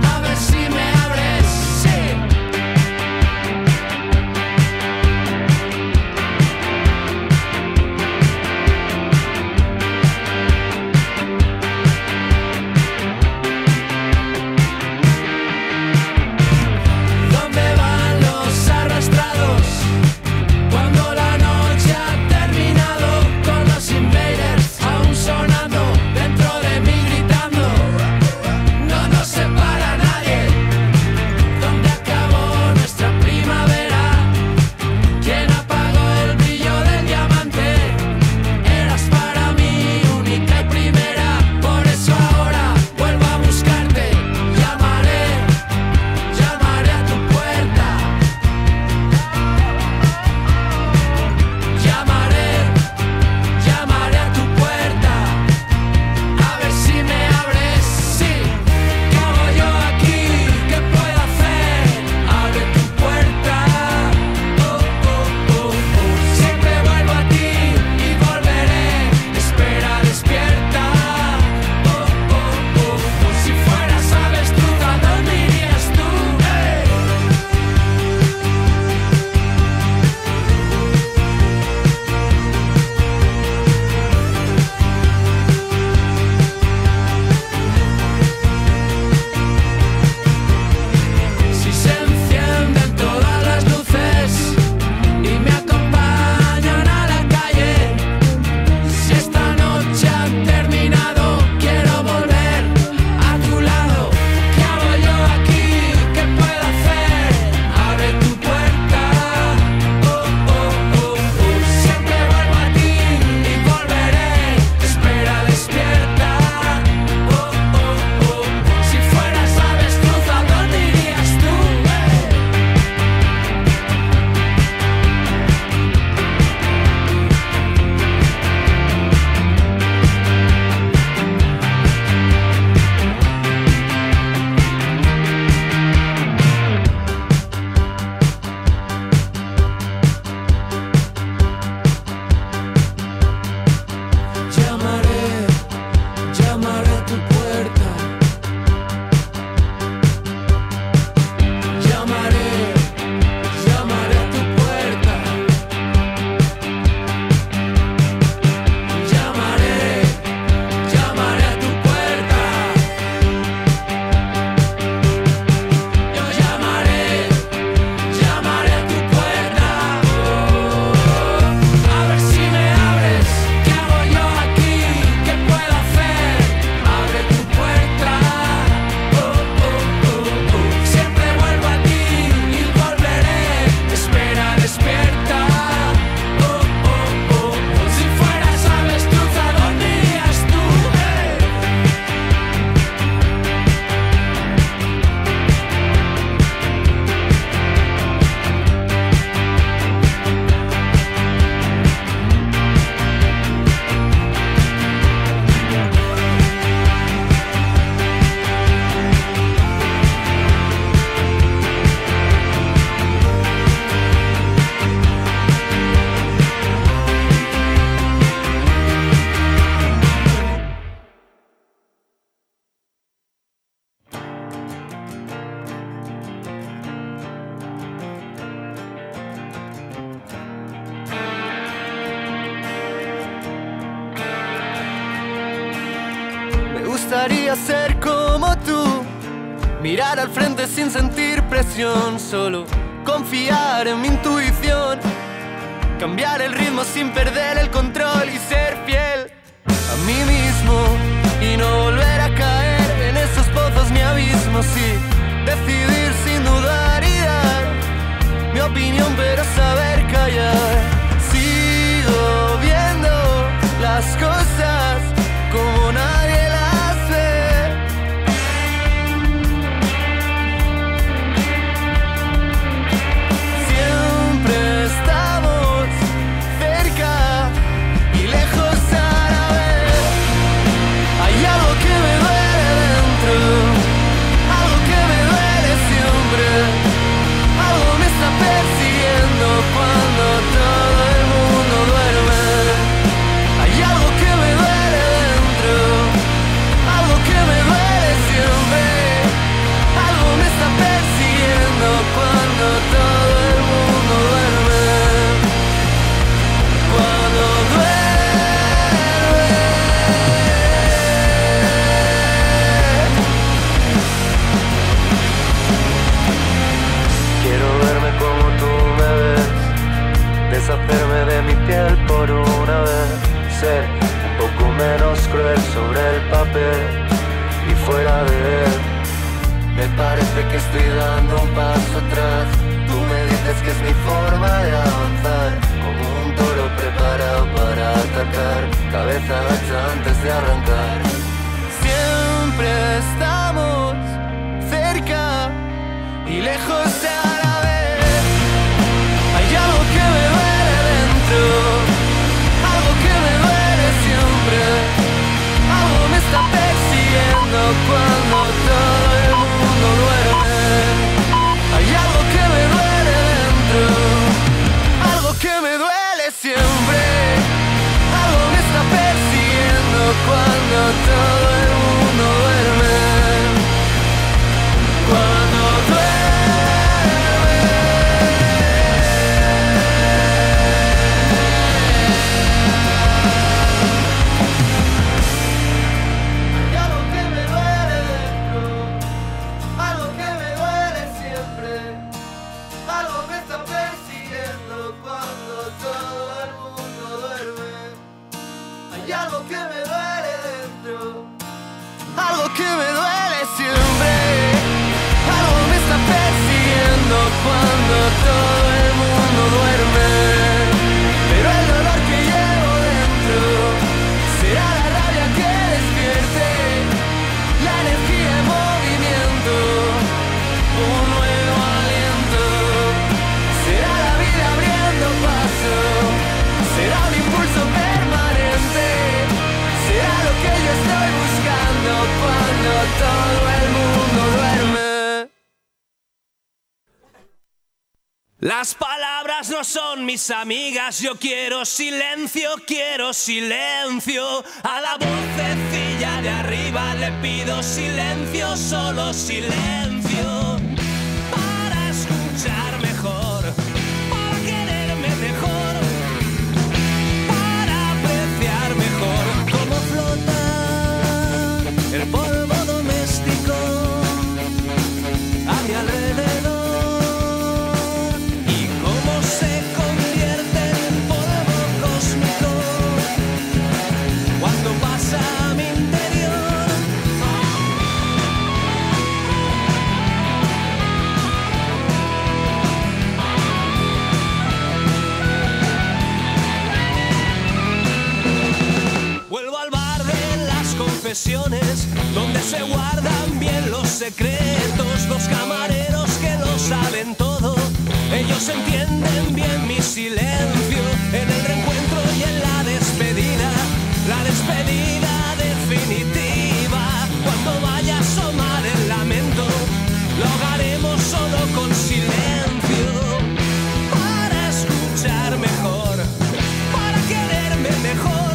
gustaría ser como tú, mirar al frente sin sentir presión, solo confiar en mi intuición, cambiar el ritmo sin perder el control y ser fiel a mí mismo y no volver a caer en esos pozos ni abismos y decidir sin dudar y dar mi opinión pero saber callar. Sigo viendo las cosas como nadie las ve. Siempre estamos cerca y lejos a la vez. Hay algo que me duele dentro, algo que me duele siempre, algo me está persiguiendo cuando todo el mundo duerme. Hay algo que me duele dentro, algo que me duele siempre, algo me está persiguiendo cuando todo el mundo duerme. Cuando quiero verme como tú me ves, deshacerme de mi piel por una vez, ser un poco menos cruel sobre el papel y fuera de él. Me parece que estoy dando un paso atrás, tú me dices que es mi forma de avanzar, como un toro preparado para atacar, cabeza gacha antes de arrancar. Siempre estamos cerca y lejos a la vez. Hay algo que me duele dentro, algo que me duele siempre, algo me está persiguiendo cuando todo el mundo duerme. Hay algo que me duele dentro, algo que me duele siempre, algo me está persiguiendo cuando todo el mundo duerme. Cuando que me duele siempre, algo me está persiguiendo cuando todo el mundo duerme. Pero el dolor que llevo dentro será la rabia que despierte, la energía en movimiento, un nuevo aliento. Será la vida abriendo paso, será un impulso permanente, será lo que yo estoy buscando cuando todo el mundo duerme. Las palabras no son mis amigas, yo quiero silencio, quiero silencio. A la vocecilla de arriba le pido silencio, solo silencio. Para escuchar mejor, para quererme mejor, para apreciar mejor cómo flota el polvo doméstico a mi alrededor y cómo se convierte en polvo cósmico cuando pasa a mi interior. Vuelvo al bar de las confesiones, donde se guardan bien los secretos, los camareros que lo saben todo, ellos entienden bien mi silencio, en el reencuentro y en la despedida definitiva, cuando vaya a asomar el lamento, lo haremos solo con silencio, para escuchar mejor, para quererme mejor,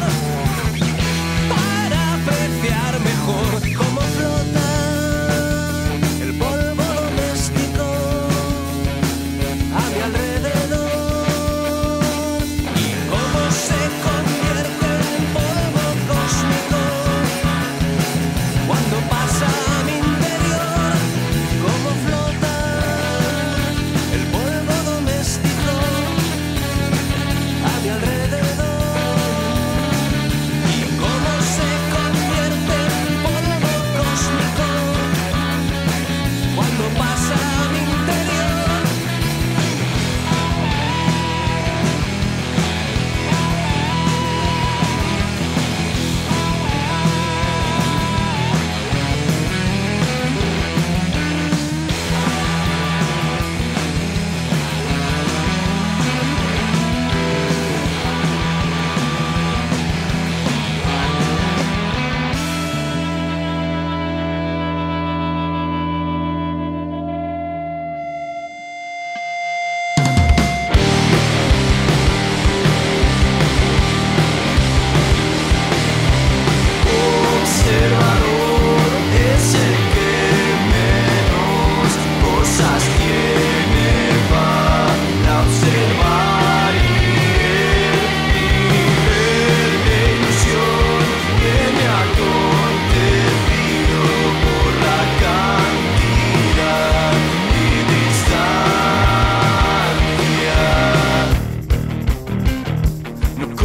para apreciar mejor cómo flota el polvo doméstico a mi alrededor.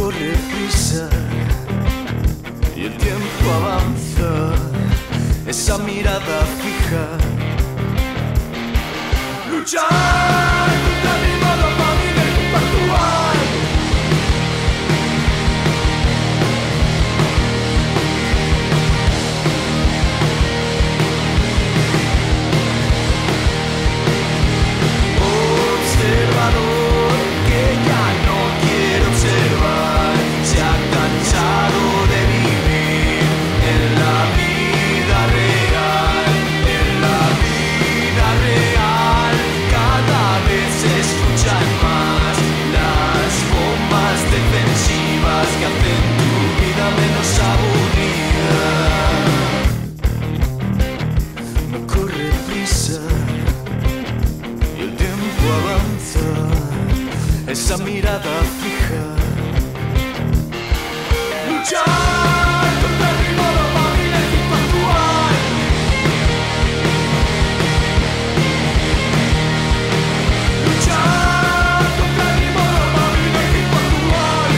corre prisa y el tiempo avanza, esa mirada fija. Luchar contra mi modo para vivir junto a tu alma. Observador que ya no quiere observar, se ha cansado de vivir en la vida real, en la vida real. Cada vez se escuchan más las bombas defensivas que hacen tu vida menos aburrida. No corre prisa y el tiempo avanza, esa mirada fija. Luchar contra el ritmo dopamina y ritmo actual. Luchar contra el ritmo dopamina y ritmo actual.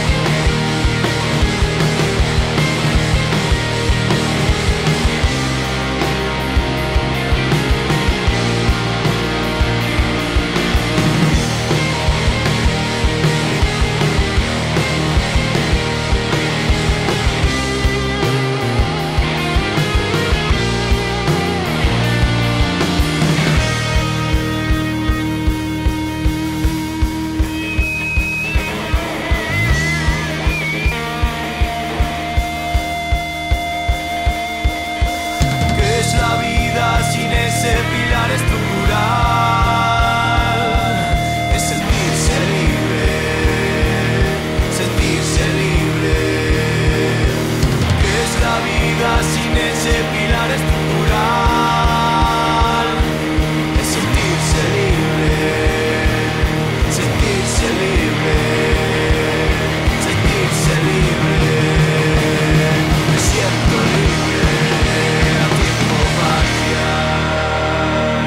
¿Qué es la vida sin ese pilar estructural? Es sentirse libre, sentirse libre. ¿Qué es la vida sin ese pilar estructural? Es sentirse libre, sentirse libre, sentirse libre. Me siento libre, a tiempo parcial.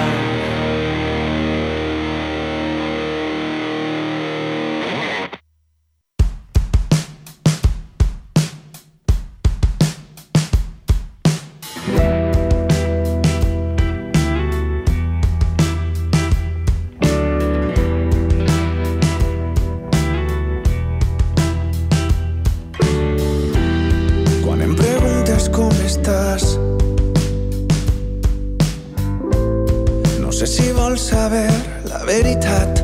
Quan em preguntes com estàs, no sé si vols saber la veritat.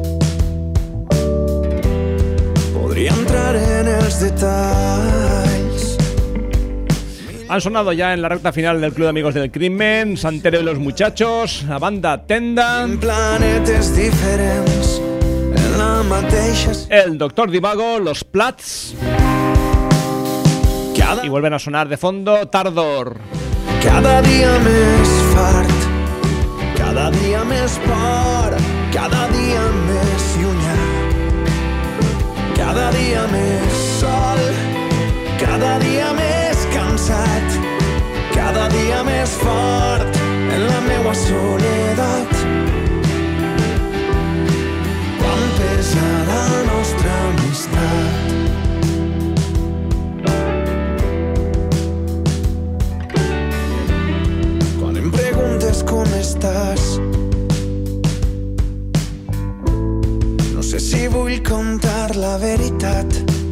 Podria entrar en els detalls. Han sonado ya en la recta final del Club de Amigos del Crimen, Santero y los Muchachos, la banda Tenda, En planetes diferents, en la mateixa... el Doctor Divago, los Plats, y vuelven a sonar de fondo Tardor. Cada dia més fart, cada dia més por, cada dia més llunyà, cada dia més sol, cada dia més cansat, cada dia més fort en la meua soledat. Quan pesa la nostra amistat. Quan em preguntes com estàs, no sé si vull contar la veritat.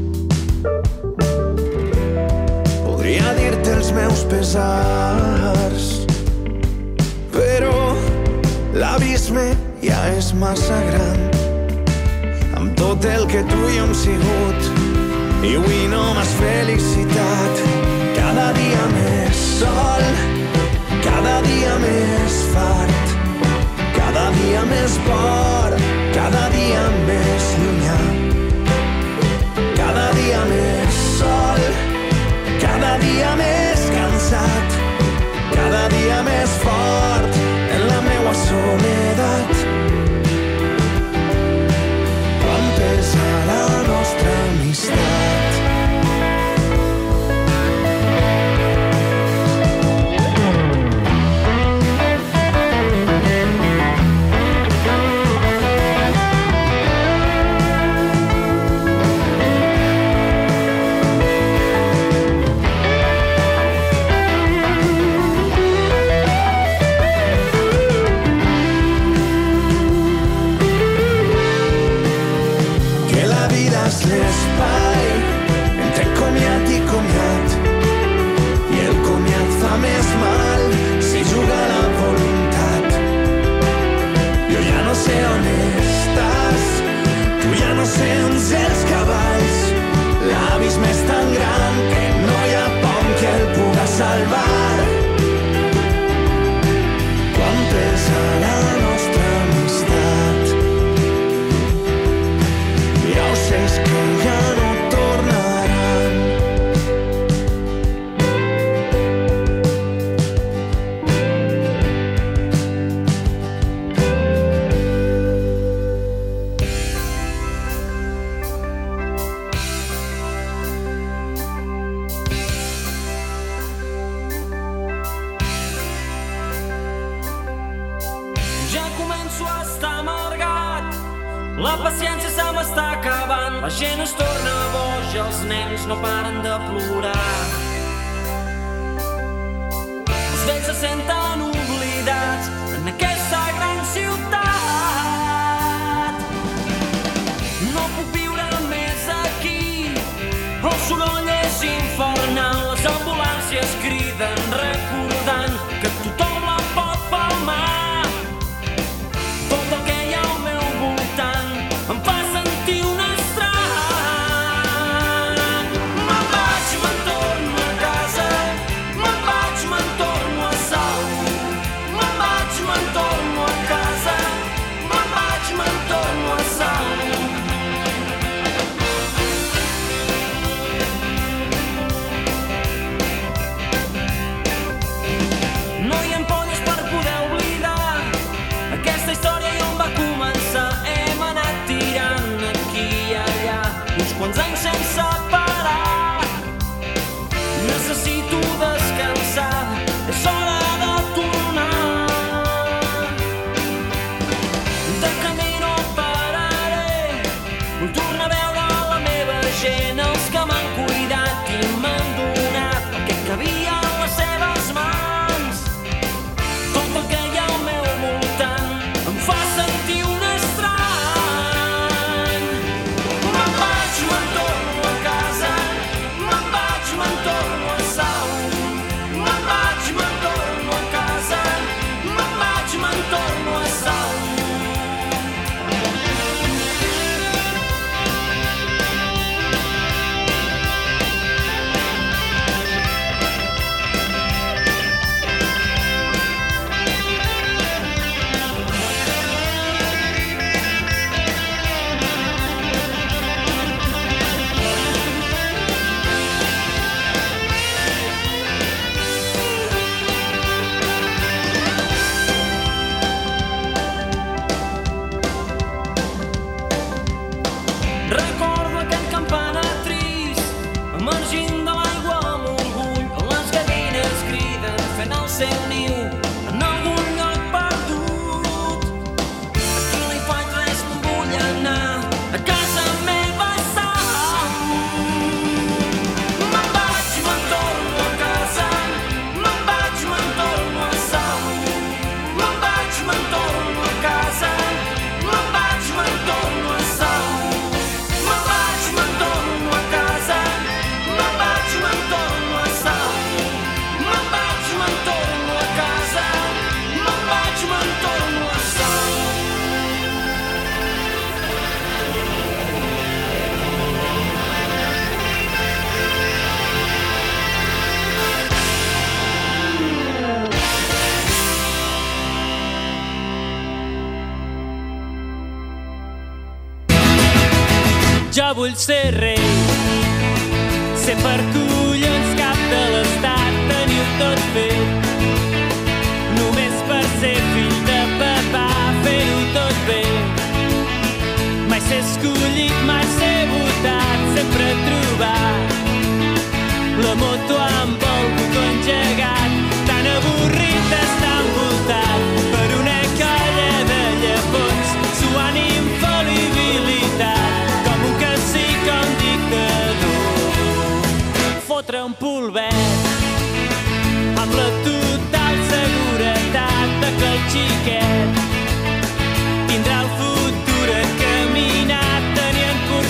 Podria dir-te els meus pesars, però l'abisme ja és massa gran. Amb tot el que tu i jo hem sigut, i avui no m'has felicitat. Cada dia més sol, cada dia més fart, cada dia més por, cada dia més llunyà, cada dia més sol, cada dia més cansat, cada dia més fort en la meua soledat. Quan pesa la nostra amistat. paciència se m'està acabant. La gent es torna boja, els nens no paren de plorar. Els vells se senten oblidats en aquesta gran ciutat. No puc viure més aquí, el soroll és infernal. Les ambulàncies criden recordant que tothom la pot palmar. Tot el que hi ha al meu voltant em fa sentir un estrany. Me'n vaig, me'n torno a casa, me'n vaig, me'n torno a Salut. Me'n vaig, me'n torno a casa, me'n vaig, me'n torno a Salut. No hi ha ampolles per poder oblidar aquesta història i on va començar. Hem anat tirant aquí i allà uns quants anys sense parar. Necessito descansar, és hora de tornar. De camí no pararé, vull tornar a veure la meva gent, els que m'han cuidat i m'han donat el que cabia en les seves mans. Tot el que hi ha al meu voltant em fa sentir un estrany. Me'n vaig, me'n torno a casa, me'n vaig, me'n torno a Salut. Me'n vaig, me'n torno a casa, me'n vaig, me'n torno a Salut. Recordo aquell campanar trist, emergint de l'aigua amb orgull. Les gallines criden fent el seu niu en algun lloc perdut. Aquí no hi faig res, me'n vull anar a casa meva Salut. Me'n vaig, me'n torno a casa, me'n vaig, me'n torno a Salut. Me'n vaig, me'n torno a casa, me'n vaig, me'n torno a Salut. Me'n vaig, me'n torno a casa, me'n vaig, me'n torno a Salut. Me'n vaig, me'n torno a casa, me'n vaig, me'n torno a Salut. Jo vull ser rei, ser per collons cap de l'estat, tenir-ho tot fet. Només per ser fill de papà, fer-ho tot bé. Mai ser escollit, mai ser votat, sempre trobar la moto amb el botó engegat. Tan avorrit d'estar envoltat per una colla de llepons, suant infal·libilitat, com un cacic o un dictador. Fotre un polvet amb la total seguretat de que el xiquet tindrà el futur encaminat, tenint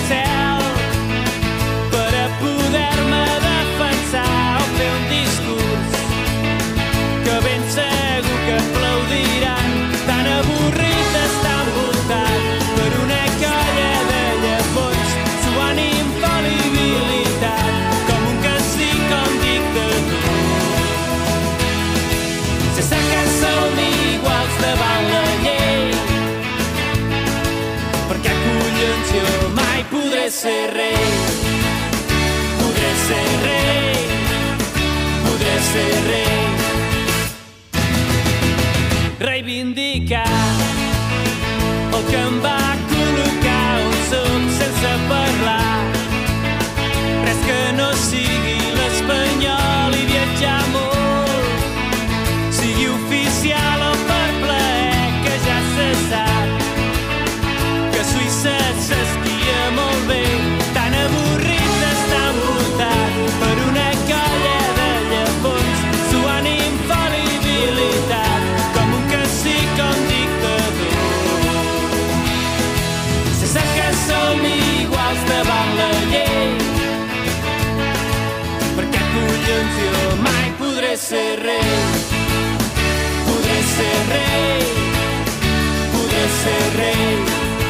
podré ser rei, podré ser rei, podré ser rei.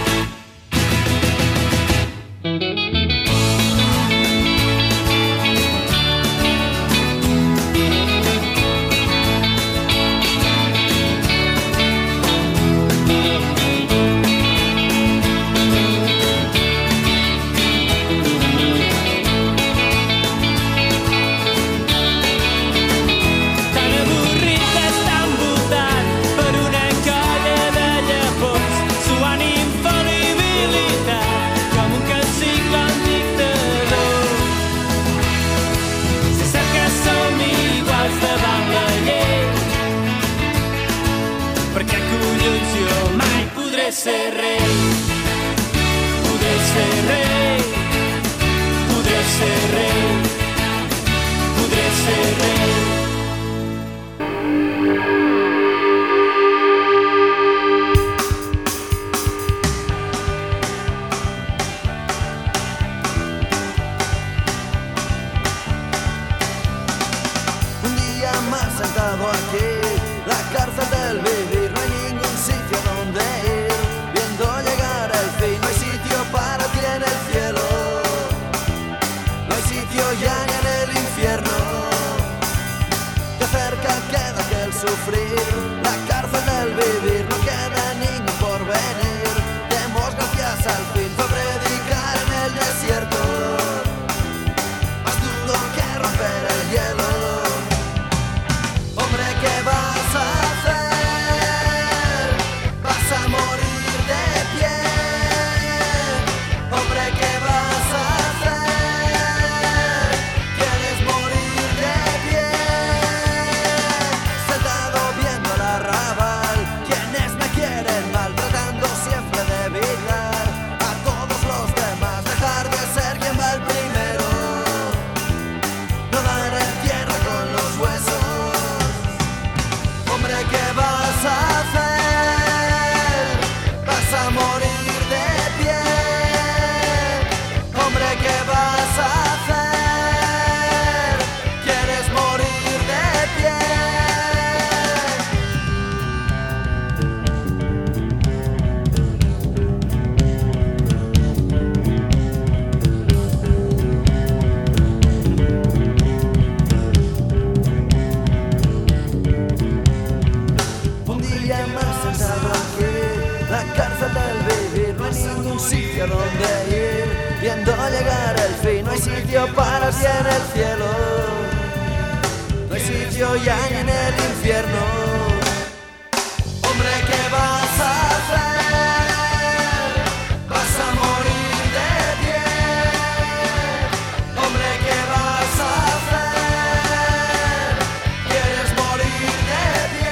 Ser rei, podré ser rei, podré ser rei, podré ser rei. Un día más sentado aquí, la cárcel del vivir, no hay ningún sitio donde ir. Llegar al fin, no hay sitio para ti en el cielo, no hay sitio ya ni en el infierno. Que cerca queda aquel sufrir, la cárcel del vivir, no queda ningún porvenir. Demos gracias al fin por predicar en el desierto, más duro que romper el hielo. Hombre, ¿qué vas a hacer? Vas a morir. Donde ir, viendo llegar el fin, no hay sitio para ti en el cielo, no hay sitio ya ni en el infierno. Hombre, ¿qué vas a hacer? Vas a morir de pie. Hombre, ¿qué vas a hacer? ¿Quieres morir de pie?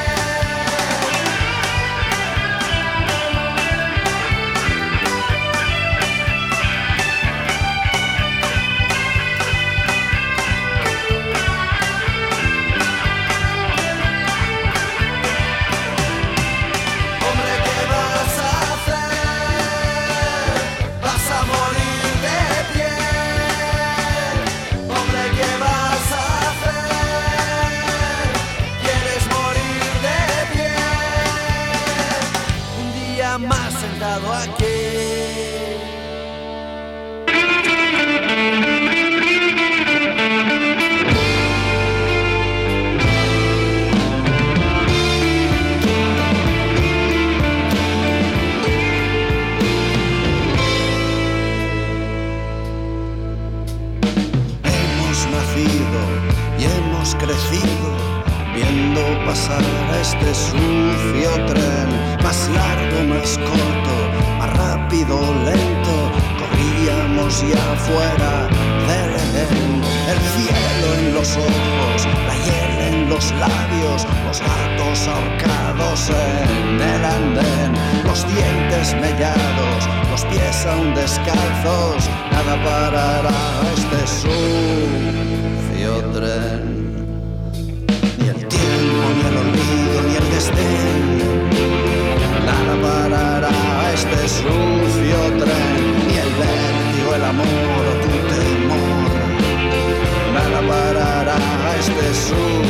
Pasar este sucio tren, más largo, más corto, más rápido, lento, corríamos ya fuera del Edén. El cielo en los ojos, la hiel en los labios, los gatos ahorcados en el andén, los dientes mellados, los pies aún descalzos, nada parará este sucio tren. Ni el tiempo, ni el olvido, ni el desdén, nada parará este sucio tren, ni el vértigo, el amor o tu temor, nada parará este sucio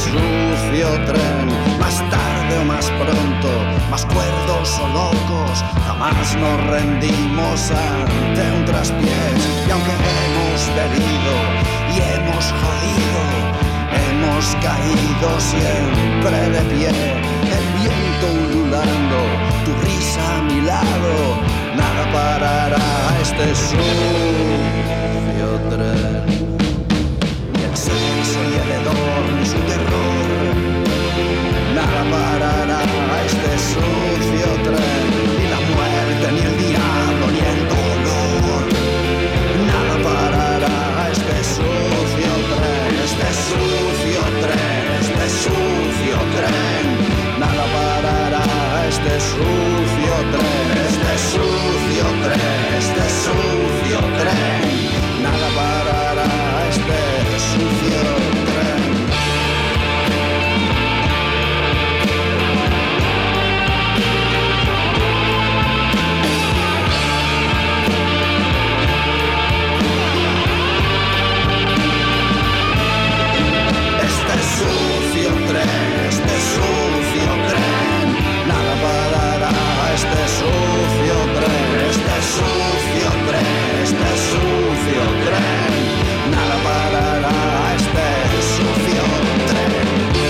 sucio tren. Más tarde o más pronto, más cuerdos o locos, jamás nos rendimos ante un traspiés. Y aunque hemos bebido y hemos jodido, hemos caído siempre de pie. El viento ululando, tu risa a mi lado, nada parará este sucio tren. Ni el sexo, ni el hedor, ni su terror, nada parará este sucio tren. Ni la muerte, ni el diablo, ni el dolor, nada parará este sucio tren. Este sucio tren, este sucio tren, nada parará este sucio tren. Este sucio tren, este sucio tren, nada parará este sucio tren. Este sucio tren, este sucio tren, nada parará este sucio tren. Este sucio tren, este sucio tren, nada parará este sucio tren.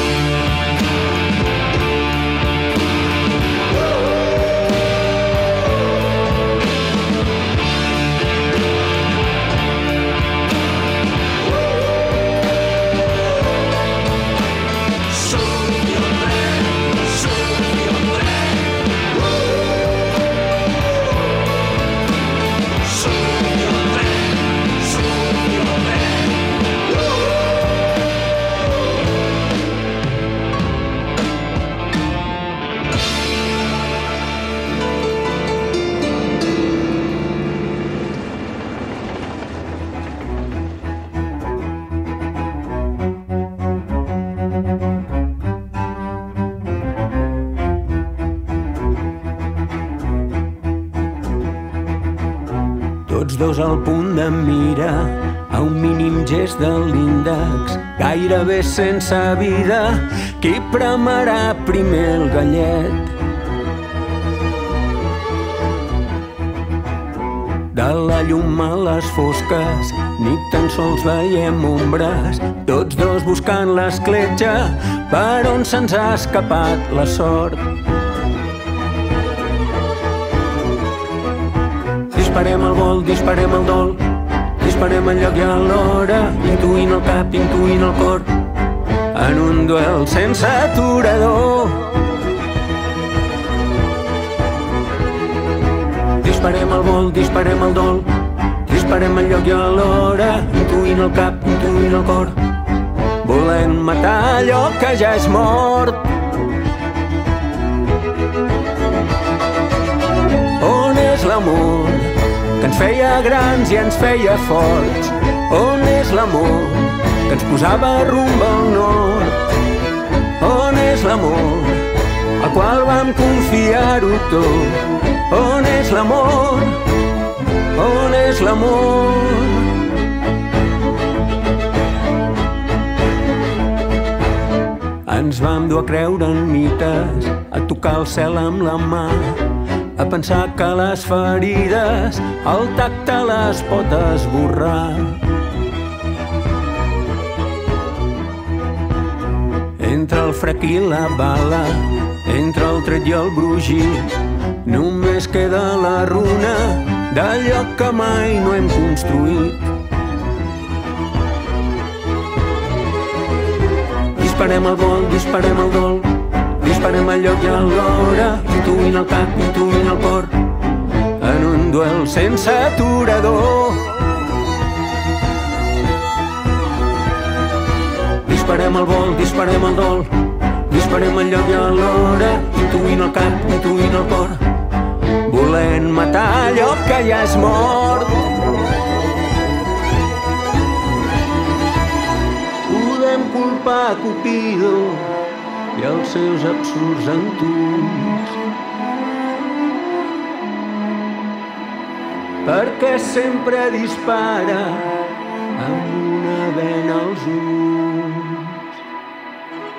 Tots dos al punt de mira, a un mínim gest de l'índex, gairebé sense vida, qui premarà primer el gallet? De la llum a les fosques, ni tan sols veiem ombres, tots dos buscant l'escletxa, per on se'ns ha escapat la sort. Disparem el vol, disparem el dol, disparem al lloc i a l'hora, intuint el cap, intuint el cor, en un duel sense aturador. Disparem el vol, disparem el dol, disparem al lloc i a l'hora, intuint el cap, intuint el cor, volent matar allò que ja és mort. On és l'amor que ens feia grans i ens feia forts? On és l'amor que ens posava rumb al nord? On és l'amor al qual vam confiar-ho tot? On és l'amor? On és l'amor? Ens vam dur a creure en mites, a tocar el cel amb la mà, a pensar que les ferides el tacte les pot esborrar. Entre el frec i la bala, entre el tret i el brugit, només queda la runa d'allò que mai no hem construït. Disparem el vol, disparem el dol, disparem al lloc i a l'hora, intuint el cap, intuint el cor, en un duel sense aturador. Disparem el vol, disparem el dol, disparem al lloc i a l'hora, intuint el cap, intuint el cor, volent matar allò que ja és mort. Podem culpar Cupido i els seus absurds entuns, perquè sempre dispara amb una vena als ulls.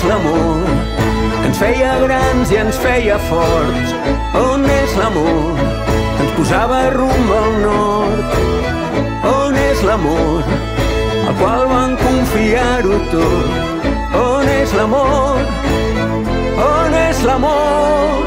l'amor que ens feia grans i ens feia forts? On és l'amor que ens posava rumb al nord? On és l'amor al qual van confiar-ho tot? On és l'amor? On és l'amor?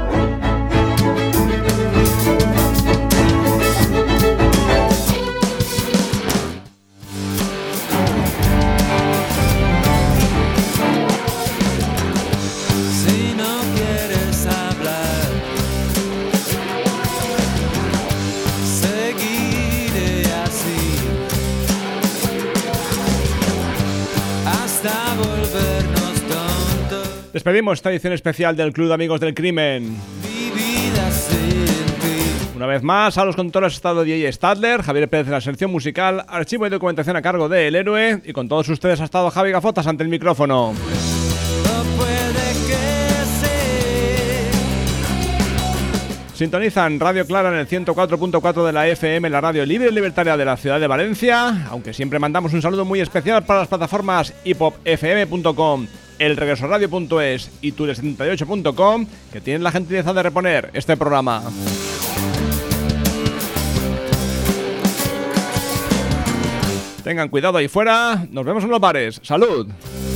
Despedimos esta edición especial del Club de Amigos del Crimen. Una vez más, a los controles ha estado DJ Stadler, Javier Pérez en la sección musical, archivo y documentación a cargo de El Héroe, y con todos ustedes ha estado Javi Gafotas ante el micrófono. Sintonizan Radio Clara en el 104.4 de la FM, la radio libre y libertaria de la ciudad de Valencia, aunque siempre mandamos un saludo muy especial para las plataformas hipopfm.com, elregresoradio.es y tures78.com, que tienen la gentileza de reponer este programa. Tengan cuidado ahí fuera, nos vemos en los bares. ¡Salud!